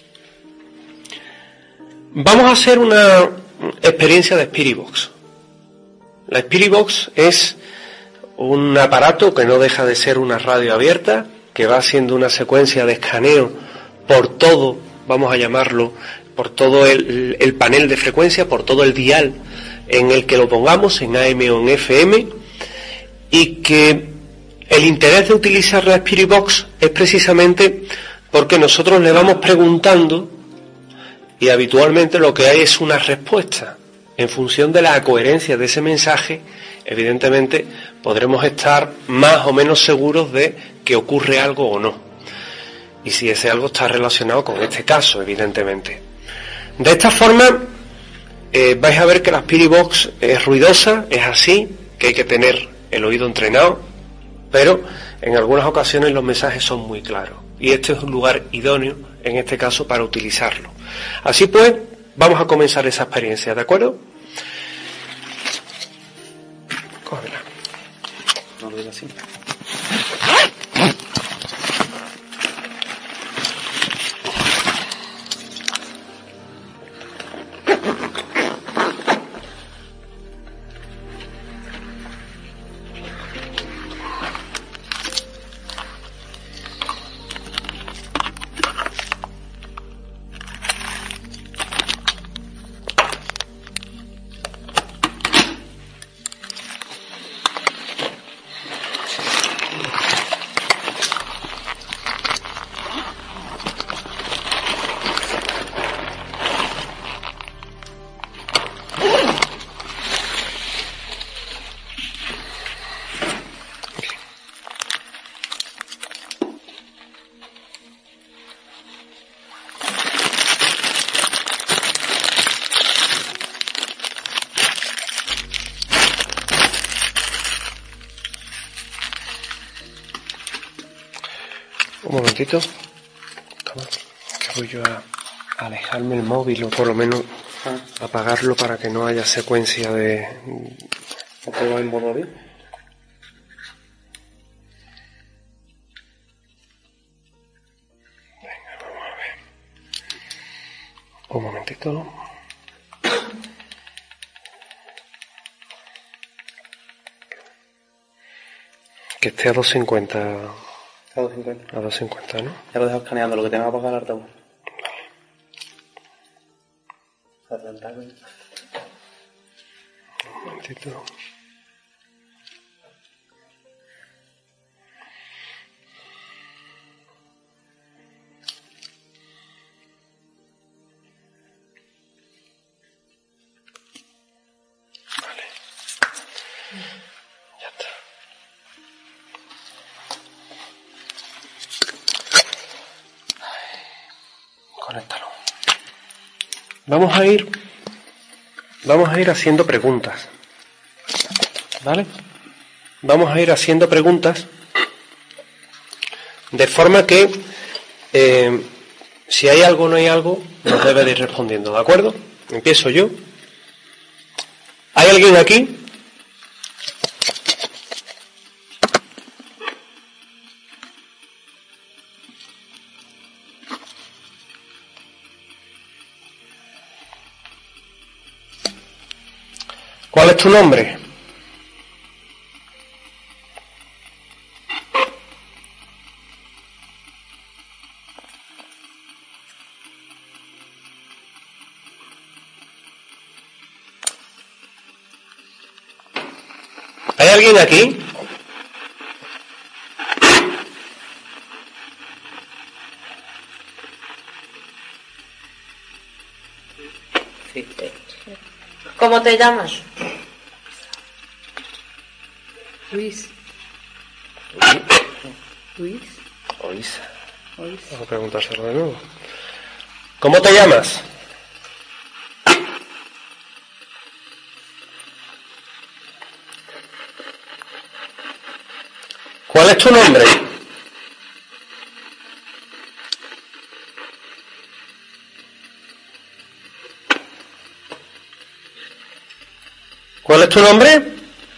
[SPEAKER 2] Vamos a hacer una experiencia de Spirit Box. La Spirit Box es un aparato que no deja de ser una radio abierta, que va haciendo una secuencia de escaneo por todo, vamos a llamarlo, por todo el, el panel de frecuencia, por todo el dial en el que lo pongamos, en A M o en F M, y que el interés de utilizar la Spirit Box es precisamente porque nosotros le vamos preguntando y habitualmente lo que hay es una respuesta. En función de la coherencia de ese mensaje, evidentemente podremos estar más o menos seguros de que ocurre algo o no. Y si ese algo está relacionado con este caso, evidentemente. De esta forma, eh, vais a ver que la Spirit Box es ruidosa, es así, que hay que tener el oído entrenado, pero en algunas ocasiones los mensajes son muy claros. Y este es un lugar idóneo, en este caso, para utilizarlo. Así pues, vamos a comenzar esa experiencia, ¿de acuerdo? Cógela. No lo digas así. Un momentito. Toma, que voy yo a alejarme el móvil o por lo menos apagarlo para que no haya secuencia de... ¿Lo pongo en modo avión? Venga, vamos a ver. Un momentito.
[SPEAKER 16] Que esté a dos cincuenta.
[SPEAKER 21] A dos cincuenta.
[SPEAKER 16] A dos cincuenta, ¿no?
[SPEAKER 21] Ya lo dejo escaneando, lo que tengo que apagar el altavoz. Vale.
[SPEAKER 16] Un momentito. Conéctalo. Vamos a ir, vamos a ir haciendo preguntas, ¿vale? Vamos a ir haciendo preguntas de forma que eh, si hay algo o no hay algo, nos debe de ir respondiendo, ¿de acuerdo? Empiezo yo. ¿Hay alguien aquí? ¿Cuál es tu nombre? ¿Hay alguien aquí?
[SPEAKER 14] Sí. ¿Cómo te llamas?
[SPEAKER 18] Luis. Luis.
[SPEAKER 16] Luis.
[SPEAKER 18] Luis.
[SPEAKER 16] Vamos a preguntárselo de nuevo. ¿Cómo te llamas? ¿Cuál es tu nombre? ¿Cuál es tu nombre?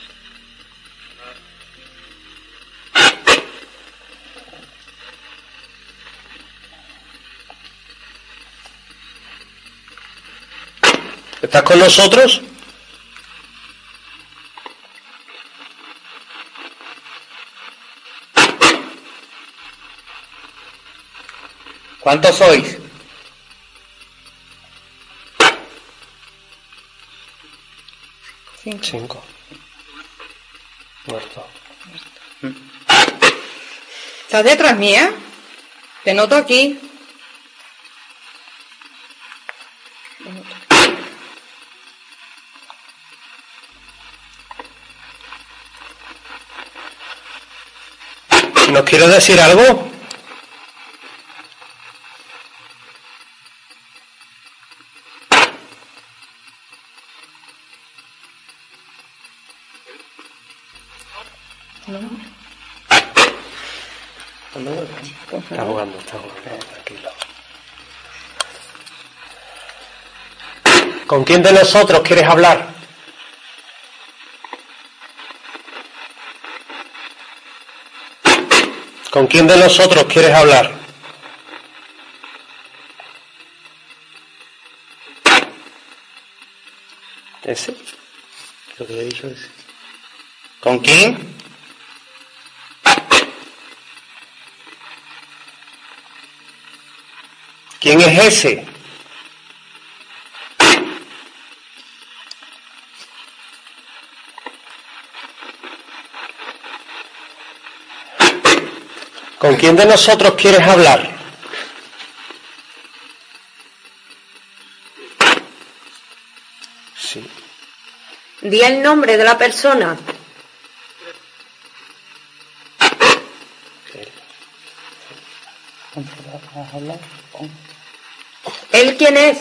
[SPEAKER 16] ¿Estás con nosotros?
[SPEAKER 19] ¿Cuántos sois?
[SPEAKER 18] Cinco.
[SPEAKER 16] Cinco. Muerto.
[SPEAKER 18] ¿Estás detrás mía? Te noto aquí.
[SPEAKER 16] ¿Nos quieres decir algo?
[SPEAKER 18] No.
[SPEAKER 16] Está jugando, está jugando, tranquilo. ¿Con quién de nosotros quieres hablar? ¿Con quién de nosotros quieres hablar? ¿Ese? Lo que le he dicho ese.
[SPEAKER 19] ¿Con quién?
[SPEAKER 16] ¿Quién es ese? ¿Con quién de nosotros quieres hablar? Sí.
[SPEAKER 14] Di el nombre de la persona. ¿Él quién es?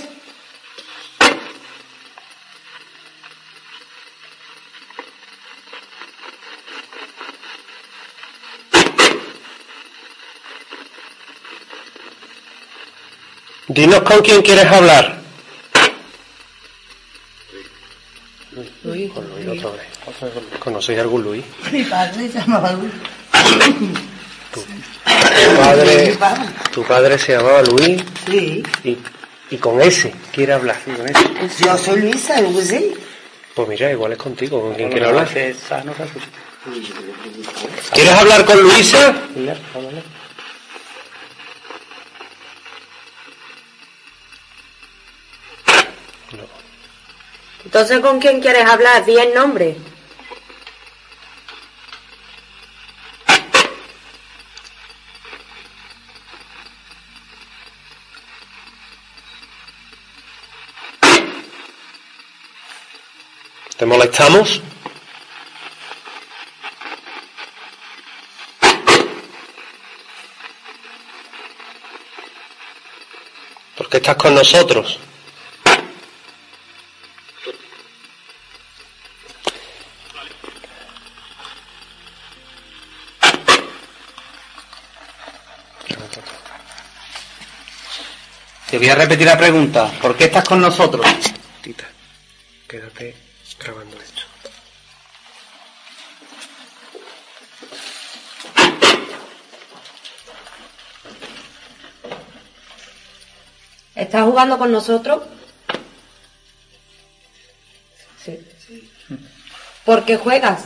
[SPEAKER 16] Dinos con quién quieres hablar.
[SPEAKER 18] Luis.
[SPEAKER 16] Con Luis otra vez. ¿Conocéis algún Luis?
[SPEAKER 20] Mi padre se llamaba Luis.
[SPEAKER 16] Tu, tu padre, tu padre se llamaba Luis.
[SPEAKER 20] Sí.
[SPEAKER 16] Y, y con ese quiere hablar. ¿Sí, con ese?
[SPEAKER 20] Yo soy Luisa, Luis.
[SPEAKER 16] Pues mira, igual es contigo, con quien quiera hablar.
[SPEAKER 21] Sano,
[SPEAKER 16] ¿Quieres hablar con Luisa?
[SPEAKER 14] Entonces, ¿con quién quieres hablar? Di el nombre.
[SPEAKER 16] ¿Te molestamos? ¿Por qué estás con nosotros?
[SPEAKER 21] Te voy a repetir la pregunta. ¿Por qué estás con nosotros?
[SPEAKER 16] Tita, quédate grabando esto.
[SPEAKER 14] ¿Estás jugando con nosotros? Sí. ¿Por qué juegas?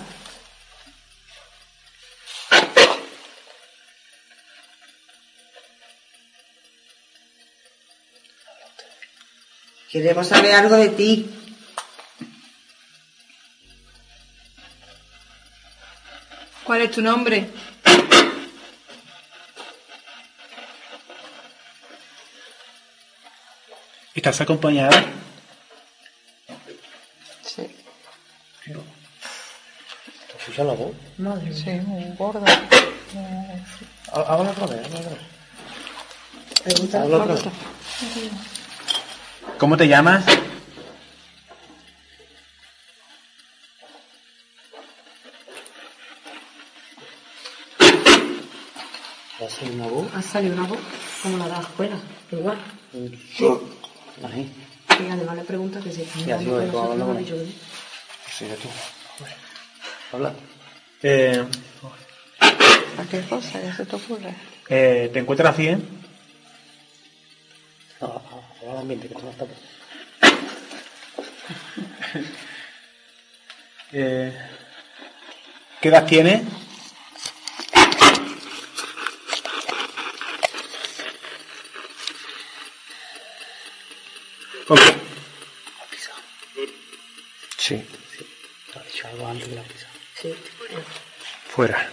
[SPEAKER 20] Queremos saber algo de ti.
[SPEAKER 18] ¿Cuál es tu nombre?
[SPEAKER 15] ¿Estás acompañada?
[SPEAKER 18] Sí.
[SPEAKER 16] ¿Te escuchas la voz?
[SPEAKER 18] Madre sí, un gordo.
[SPEAKER 16] Háblalo otra vez, háblalo otra vez.
[SPEAKER 18] Pregunta
[SPEAKER 16] Habla otra vez.
[SPEAKER 15] ¿Cómo te llamas?
[SPEAKER 16] ¿Ha salido una voz?
[SPEAKER 14] Ha salido una voz, como la de la escuela, igual.
[SPEAKER 16] Sí. Ahí.
[SPEAKER 14] Y además le pregunta que si
[SPEAKER 16] Sí, así voy,
[SPEAKER 14] nosotros,
[SPEAKER 16] hablando
[SPEAKER 14] no
[SPEAKER 16] con
[SPEAKER 14] ha dicho que
[SPEAKER 16] él.
[SPEAKER 14] no.
[SPEAKER 16] Sigue tú. Habla.
[SPEAKER 15] Eh,
[SPEAKER 18] ¿A qué cosa ya se te ocurre?
[SPEAKER 15] eh, ¿Te encuentras bien?
[SPEAKER 16] No, habla al ambiente, que esto no está por...
[SPEAKER 15] Eh, ¿Qué edad tienes? Okay.
[SPEAKER 16] Sí. ¿Te ha dicho algo antes de la pizza?
[SPEAKER 14] Sí.
[SPEAKER 16] Fuera.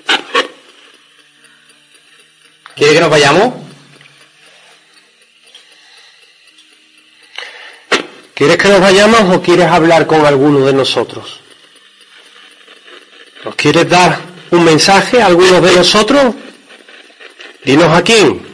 [SPEAKER 16] ¿Quiere que nos vayamos? ¿Quieres que nos vayamos o quieres hablar con alguno de nosotros? ¿Nos quieres dar un mensaje a alguno de nosotros? Dinos a quién.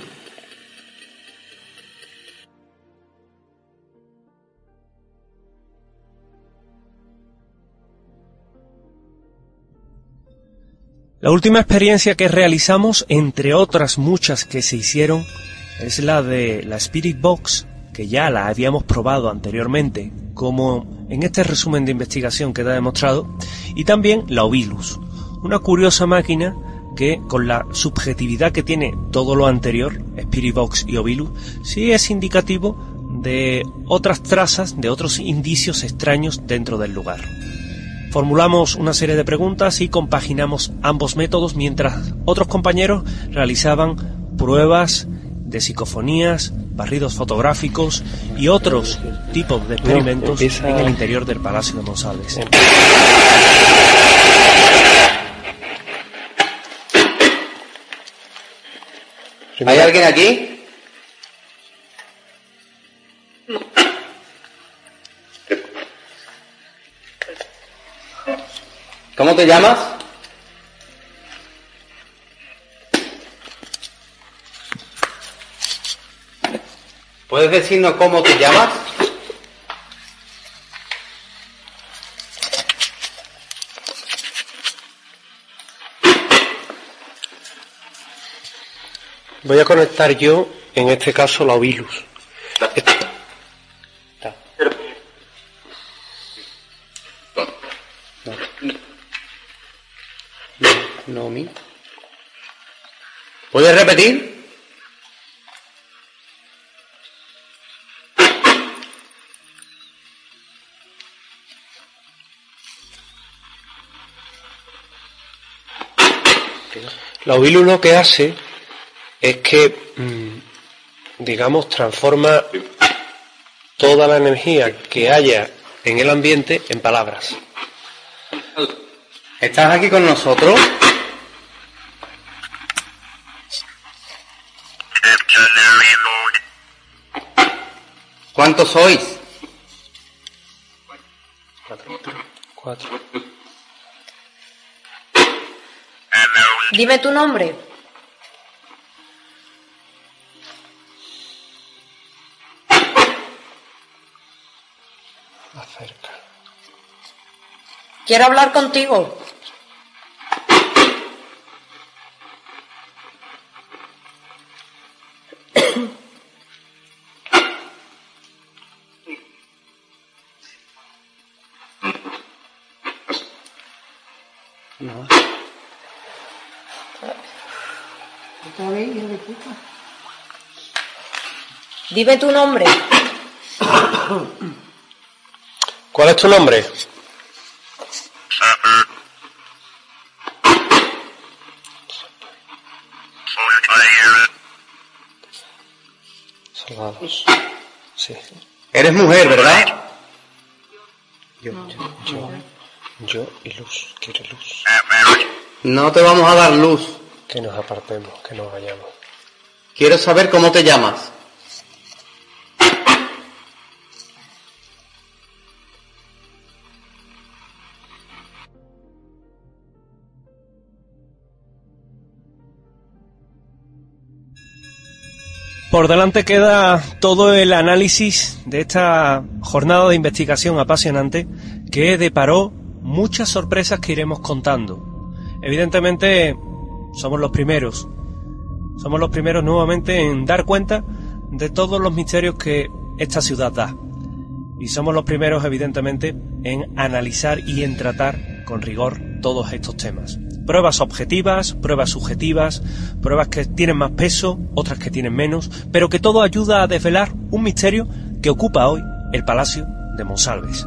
[SPEAKER 2] La última experiencia que realizamos, entre otras muchas que se hicieron, es la de la Spirit Box, que ya la habíamos probado anteriormente, como en este resumen de investigación que te he demostrado, y también la Ovilus, una curiosa máquina que, con la subjetividad que tiene todo lo anterior, Spirit Box y Ovilus, sí es indicativo de otras trazas, de otros indicios extraños dentro del lugar. Formulamos una serie de preguntas y compaginamos ambos métodos mientras otros compañeros realizaban pruebas de psicofonías, barridos fotográficos y otros tipos de experimentos no, empieza... en el interior del Palacio de Monsalves.
[SPEAKER 21] ¿Hay alguien aquí? ¿Cómo te llamas? ¿Puedes decirnos cómo te llamas?
[SPEAKER 16] Voy a conectar yo, en este caso, la Ovilus. No, mi.
[SPEAKER 21] ¿Puedes repetir?
[SPEAKER 16] La Ovilus lo que hace es que, mmm, digamos, transforma toda la energía que haya en el ambiente en palabras.
[SPEAKER 21] ¿Estás aquí con nosotros? ¿Cuántos sois?
[SPEAKER 16] Cuatro. Cuatro.
[SPEAKER 18] Dime tu nombre.
[SPEAKER 16] Acerca.
[SPEAKER 18] Quiero hablar contigo.
[SPEAKER 21] No.
[SPEAKER 18] Dime tu nombre.
[SPEAKER 16] ¿Cuál es tu nombre? Salvados. Sí.
[SPEAKER 21] Eres mujer, ¿verdad?
[SPEAKER 16] Yo, yo, yo, yo y luz. Quiere luz.
[SPEAKER 21] No te vamos a dar luz.
[SPEAKER 16] Que nos apartemos, que nos vayamos.
[SPEAKER 21] Quiero saber cómo te llamas.
[SPEAKER 2] Por delante queda todo el análisis de esta jornada de investigación apasionante que deparó muchas sorpresas que iremos contando. Evidentemente somos los primeros, somos los primeros nuevamente en dar cuenta de todos los misterios que esta ciudad da. Y somos los primeros evidentemente en analizar y en tratar con rigor todos estos temas. Pruebas objetivas, pruebas subjetivas, pruebas que tienen más peso, otras que tienen menos, pero que todo ayuda a desvelar un misterio que ocupa hoy el Palacio de Monsalves.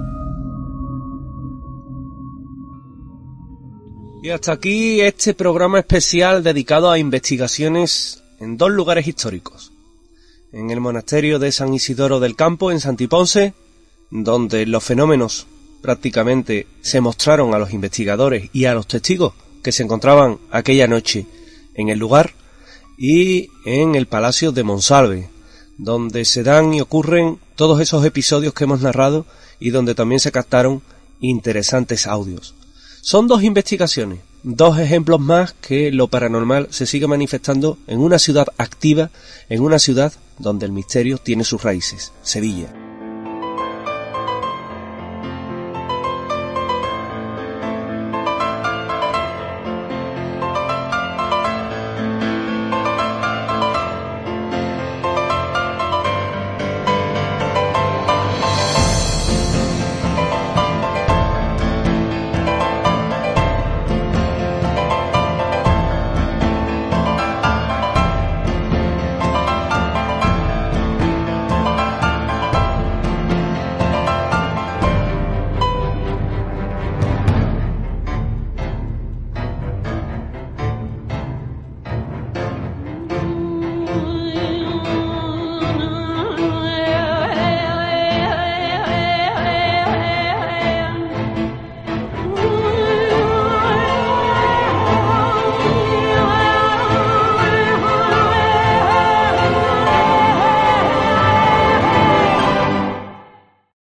[SPEAKER 2] Y hasta aquí este programa especial dedicado a investigaciones en dos lugares históricos. En el monasterio de San Isidoro del Campo, en Santiponce, donde los fenómenos prácticamente se mostraron a los investigadores y a los testigos que se encontraban aquella noche en el lugar, y en el Palacio de Monsalve, donde se dan y ocurren todos esos episodios que hemos narrado y donde también se captaron interesantes audios. Son dos investigaciones, dos ejemplos más que lo paranormal se sigue manifestando en una ciudad activa, en una ciudad donde el misterio tiene sus raíces, Sevilla.